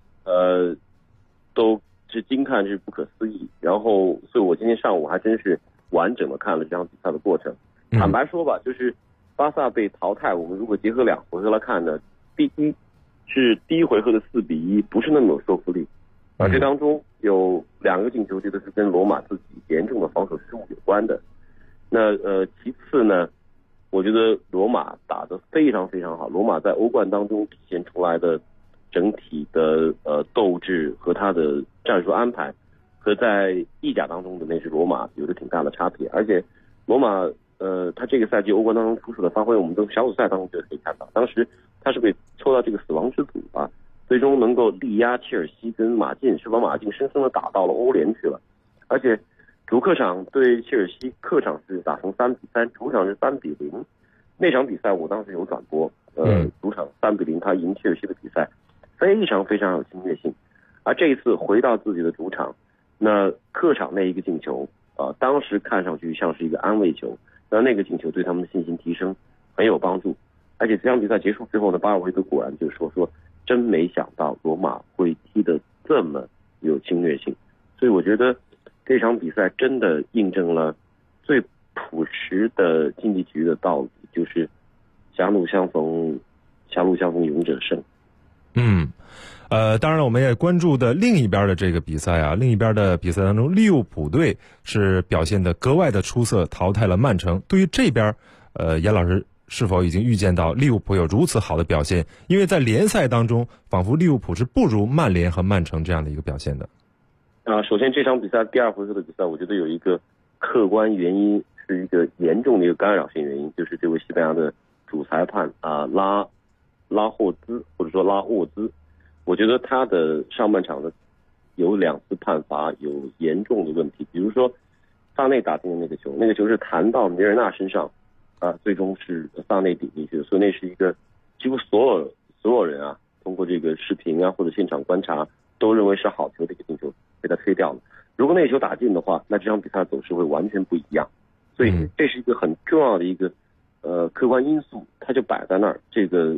都是惊叹是不可思议。然后，所以我今天上午还真是完整的看了这场比赛的过程。坦白说吧，就是巴萨被淘汰，我们如果结合2回合来看呢，第一回合的4-1不是那么有说服力，而这当中有2个进球，觉得是跟罗马自己严重的防守失误有关的。那其次呢，我觉得罗马打得非常非常好，罗马在欧冠当中体现出来的整体的斗志和他的战术安排，和在意甲当中的那支罗马有着挺大的差别。而且罗马他这个赛季欧冠当中出色的发挥，我们都小组赛当中就可以看到，当时他是被抽到这个死亡之组啊，最终能够力压切尔西跟马竞，是把马竞生生的打到了欧联去了。而且主客场对切尔西，客场是打成3-3，主场是3-0。那场比赛我当时有转播，主场3-0他赢切尔西的比赛非常非常有侵略性。而这一次回到自己的主场，那客场那一个进球当时看上去像是一个安慰球，那个进球对他们的信心提升很有帮助。而且这场比赛结束之后呢，巴尔维德果然就说真没想到罗马会踢得这么有侵略性。所以我觉得这场比赛真的印证了最朴实的竞技体育的道理，就是狭路相逢勇者胜。 当然了，我们也关注的另一边的这个比赛啊，另一边的比赛当中，利物浦队是表现得格外的出色，淘汰了曼城。对于这边，严老师是否已经预见到利物浦有如此好的表现？因为在联赛当中，仿佛利物浦是不如曼联和曼城这样的一个表现的。 首先这场比赛第二回合的比赛，我觉得有一个客观原因，是一个严重的一个干扰性原因，就是这位西班牙的主裁判拉霍兹或者说拉沃兹。我觉得他的上半场的有2次判罚有严重的问题，比如说萨内打进的那个球是弹到米尔纳身上，最终是萨内顶进去的，所以那是一个几乎所有人啊，通过这个视频啊或者现场观察都认为是好球的一个进球，被他吹掉了。如果那球打进的话，那这场比赛走势会完全不一样。所以这是一个很重要的一个客观因素，它就摆在那儿。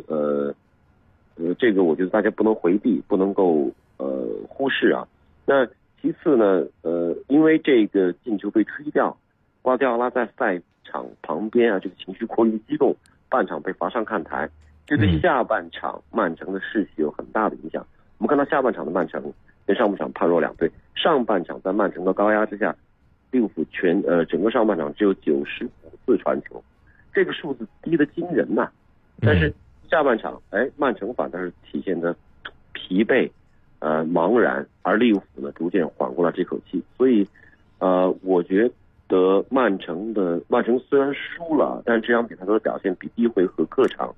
这个我觉得大家不能回避，不能够忽视啊。那其次呢，因为这个进球被吹掉，瓜迪奥拉在赛场旁边啊，这个情绪过于激动，半场被罚上看台，这对下半场曼城的士气有很大的影响。我们看到下半场的曼城跟上半场判若两队，上半场在曼城的高压之下，利物浦整个上半场只有95次传球，这个数字低得惊人呐。但是下半场，曼城反倒是体现的疲惫、茫然，而利物浦呢逐渐缓过了这口气。所以，我觉得曼城虽然输了，但这场比赛的表现比第一回合客场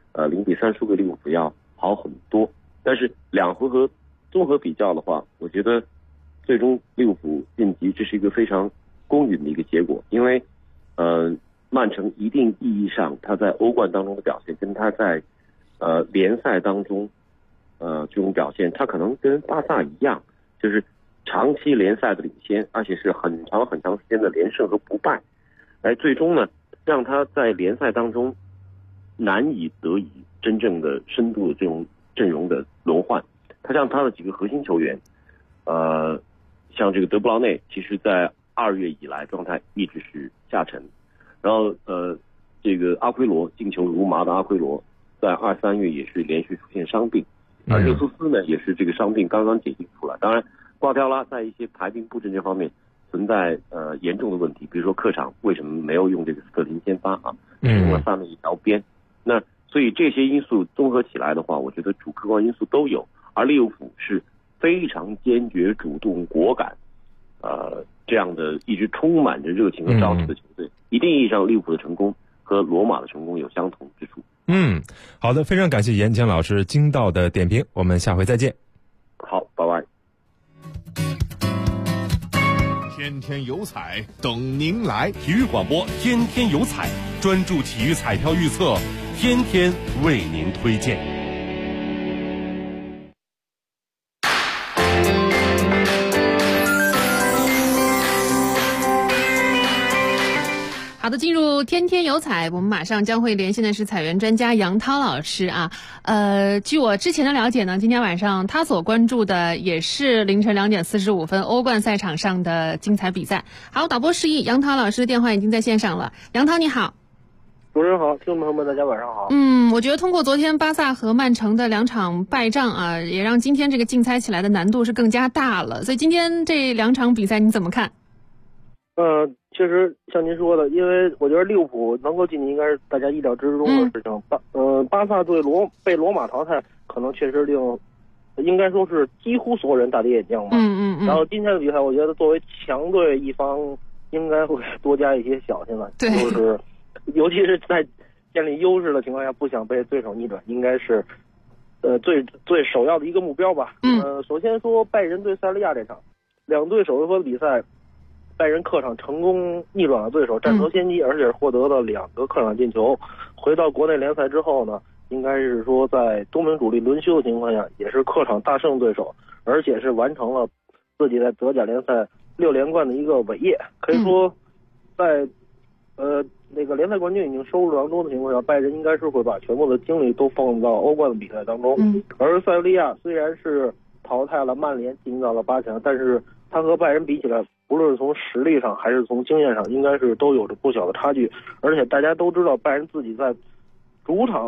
0-3输给利物浦要好很多。但是2回合综合比较的话，我觉得最终利物浦晋级，这是一个非常公允的一个结果，因为曼城一定意义上他在欧冠当中的表现跟他在联赛当中这种表现，他可能跟巴萨一样，就是长期联赛的领先，而且是很长时间的连胜和不败，最终呢让他在联赛当中难以得以真正的深度的这种阵容的轮换。他让他的几个核心球员像这个德布劳内，其实在2月以来状态一直是下沉，然后这个阿奎罗进球如麻的阿奎罗在2、3月也是连续出现伤病，而热苏斯呢也是这个伤病刚刚解禁出来。当然瓜迪奥拉在一些排兵布阵这方面存在严重的问题，比如说客场为什么没有用这个斯特林先发啊，用了3的一条边。那所以这些因素综合起来的话，我觉得主客观因素都有，而利物浦是非常坚决、主动、果敢，这样的一直充满着热情和朝气的球队。一定意义上，利物浦的成功和罗马的成功有相同之处。 好的，非常感谢严强老师精到的点评，我们下回再见。 好，拜拜。 天天有彩等您来，体育广播天天有彩，专注体育彩票预测，天天为您推荐。 好的，进入天天有彩，我们马上将会连线的是彩源专家杨涛老师啊。据我之前的了解呢，今天晚上他所关注的也是凌晨2点45分欧冠赛场上的精彩比赛。好，导播示意，杨涛老师的电话已经在线上了。杨涛你好。 主持人好，听众朋友们大家晚上好。 我觉得通过昨天巴萨和曼城的2场败仗啊，也让今天这个竞猜起来的难度是更加大了。所以今天这2场比赛你怎么看？ 确实像您说的，因为我觉得利物浦能够晋级应该是大家意料之中的事情。巴萨对被罗马淘汰，可能确实应该说是几乎所有人大跌眼镜吧。然后今天的比赛，我觉得作为强队一方，应该会多加一些小心了。 对， 就是尤其是在建立优势的情况下，不想被对手逆转，应该是最首要的一个目标吧。首先说拜仁对塞利亚这场，2队首回合的比赛。拜仁客场成功逆转了对手，占得先机，而且获得了2个客场进球。回到国内联赛之后呢，应该是说在多名主力轮休的情况下，也是客场大胜对手，而且是完成了自己在德甲联赛6连冠的一个伟业。可以说，在那个联赛冠军已经收入囊中的情况下，拜仁应该是会把全部的精力都放到欧冠的比赛当中。而塞维利亚虽然是淘汰了曼联，进到了8强，但是他和拜仁比起来，无论是从实力上还是从经验上，应该是都有着不小的差距。而且大家都知道，拜仁自己在主场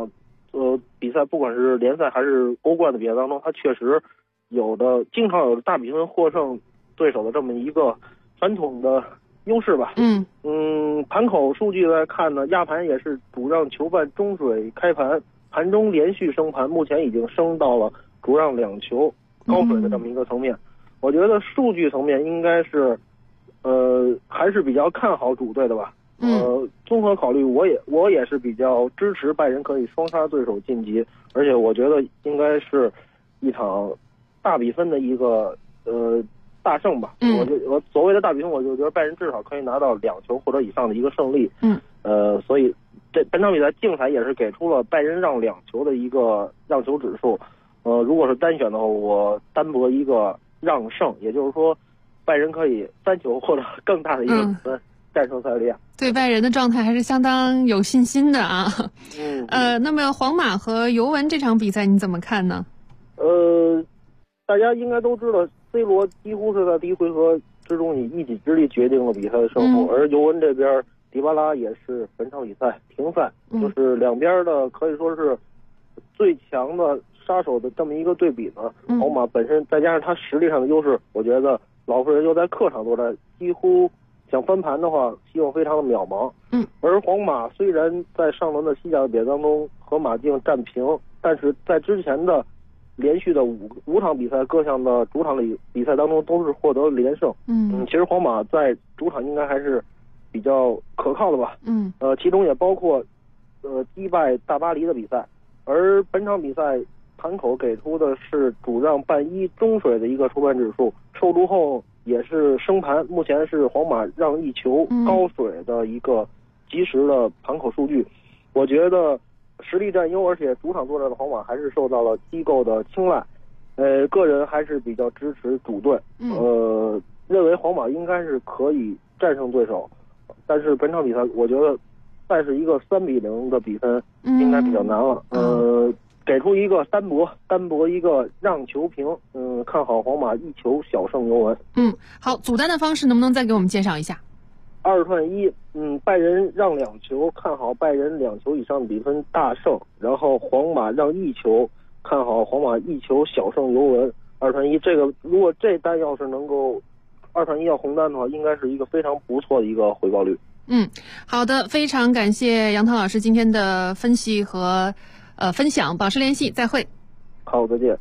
比赛，不管是联赛还是欧冠的比赛当中，他确实经常有大比分获胜对手的这么一个传统的优势吧。盘口数据来看呢，亚盘也是主让球半中水开盘，盘中连续升盘，目前已经升到了主让2球高水的这么一个层面。我觉得数据层面应该是还是比较看好主队的吧。综合考虑，我也是比较支持拜仁可以双杀对手晋级，而且我觉得应该是一场大比分的一个大胜吧。我所谓的大比分，我就觉得拜仁至少可以拿到2球或者以上的一个胜利。所以本场比赛竞彩也是给出了拜仁让2球的一个让球指数。如果是单选的话，我单博一个让胜，也就是说拜仁可以3球或者更大的一个比分战胜塞维利亚。 对拜仁的状态还是相当有信心的啊。那么皇马和尤文这场比赛你怎么看呢？ 大家应该都知道 C 罗几乎是在第一回合之中以一己之力决定了比赛的胜负，而尤文这边迪巴拉也是本场比赛停赛，就是两边的可以说是最强的杀手的这么一个对比呢。皇马本身再加上他实力上的优势，我觉得老妇人又在客场作战，几乎想翻盘的话希望非常的渺茫。而皇马虽然在上轮的西甲比赛当中和马竞战平，但是在之前的连续的五场比赛各项的主场比赛当中都是获得连胜。其实皇马在主场应该还是比较可靠的吧。其中也包括击败大巴黎的比赛。而本场比赛盘口给出的是主让半1中水的一个出盘指数，受注后也是升盘，目前是皇马让1球高水的一个及时的盘口数据。我觉得实力占优，而且主场作战的皇马还是受到了机构的青睐。个人还是比较支持主队。认为皇马应该是可以战胜对手，但是本场比赛我觉得再是一个3-0的比分应该比较难了。给出一个单博一个让球平。看好皇马1球小胜尤文。 好，组单的方式能不能再给我们介绍一下 ？2串1，拜仁让2球，看好拜仁2球以上的比分大胜，然后皇马让1球，看好皇马1球小胜尤文。2串1，这个如果这单要是能够2串1要红单的话，应该是一个非常不错的一个回报率。 好的，非常感谢杨涛老师今天的分析和分享，保持联系，再会。 好，再见。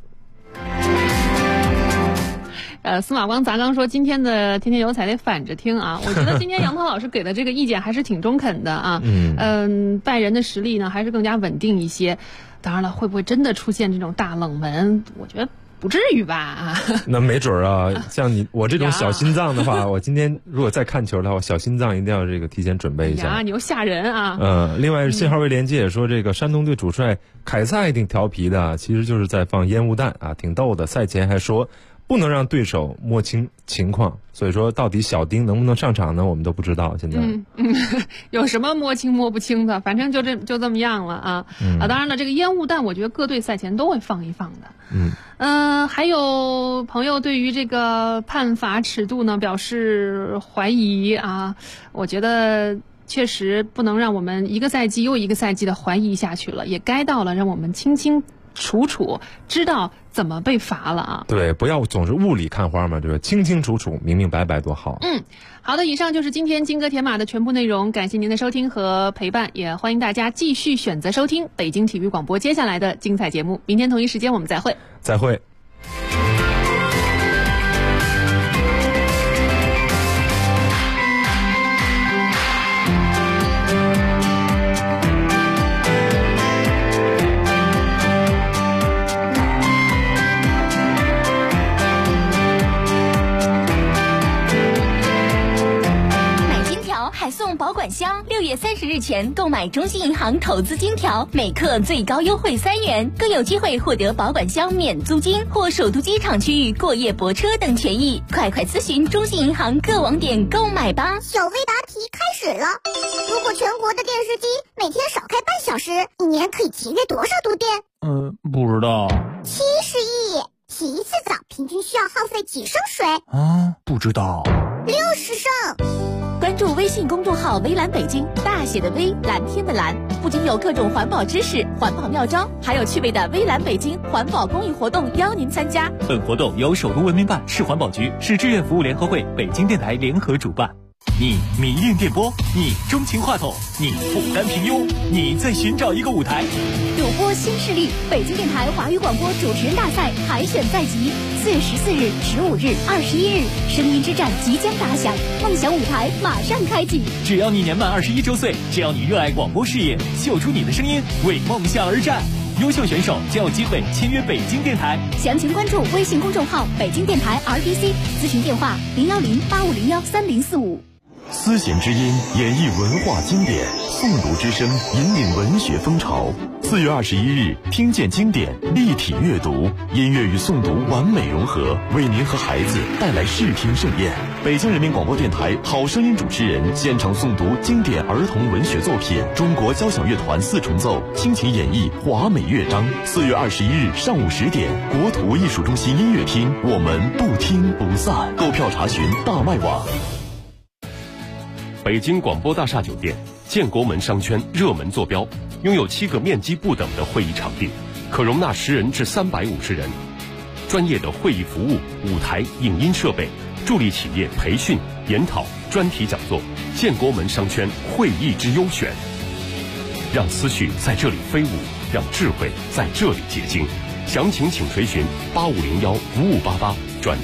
司马光砸缸说今天的天天有彩得反着听啊，我觉得今天杨涛老师给的这个意见还是挺中肯的啊。拜仁的实力呢还是更加稳定一些，当然了，会不会真的出现这种大冷门，我觉得不至于吧。 那没准啊，像我这种小心脏的话，我今天如果再看球的话，我小心脏一定要这个提前准备一下。 你又吓人啊。 另外信号未连接也说，这个山东队主帅凯撒挺调皮的，其实就是在放烟雾弹啊，挺逗的。赛前还说不能让对手摸清情况，所以说到底小丁能不能上场呢？我们都不知道。现在有什么摸清摸不清的，反正就这么样了啊。当然了，这个烟雾弹我觉得各队赛前都会放一放的。还有朋友对于这个判罚尺度呢表示怀疑啊，我觉得确实不能让我们一个赛季又一个赛季的怀疑下去了，也该到了让我们清清楚楚知道怎么被罚了啊。 对，不要总是雾里看花嘛，对吧？清清楚楚明明白白多好。 好的，以上就是今天金戈铁马的全部内容，感谢您的收听和陪伴，也欢迎大家继续选择收听北京体育广播接下来的精彩节目。明天同一时间我们再会。 再会。 还送保管箱，6月30日前购买中信银行投资金条，每克最高优惠3元，更有机会获得保管箱免租金或首都机场区域过夜泊车等权益。快咨询中信银行各网点购买吧。 小微答题开始了，如果全国的电视机每天少开半小时，一年可以节约多少度电？ 不知道。 70亿。洗一次澡平均需要耗费几升水？ 不知道。 60升。 关注微信公众号微蓝北京，大写的微，蓝天的蓝，不仅有各种环保知识、环保妙招，还有趣味的微蓝北京环保公益活动邀您参加。 本活动由首都文明办、市环保局、市志愿服务联合会、北京电台联合主办。你迷恋电波，你钟情话筒，你不甘平庸，你在寻找一个舞台。 主播新势力，北京电台华语广播主持人大赛海选在即，4月14日、15日、21日，声音之战即将打响，梦想舞台马上开启。 只要你年满21周岁，只要你热爱广播事业，秀出你的声音，为梦想而战。优秀选手将有机会签约北京电台。 详情关注微信公众号北京电台 RTC， 咨询电话010-8501-3045。 丝弦之音演绎文化经典，诵读之声引领文学风潮。4月21日，听见经典，立体阅读，音乐与诵读完美融合，为您和孩子带来视听盛宴。北京人民广播电台好声音主持人现场诵读经典儿童文学作品，中国交响乐团4重奏倾情演绎华美乐章。4月21日上午10点，国土艺术中心音乐厅，我们不听不散。购票查询大麦网。北京广播大厦酒店建国门商圈热门坐标，拥有7个面积不等的会议场地，可容纳10人至350人。专业的会议服务、舞台、影音设备，助力企业培训、研讨、专题讲座。建国门商圈会议之优选，让思绪在这里飞舞，让智慧在这里结晶。详情请垂询8501-5588。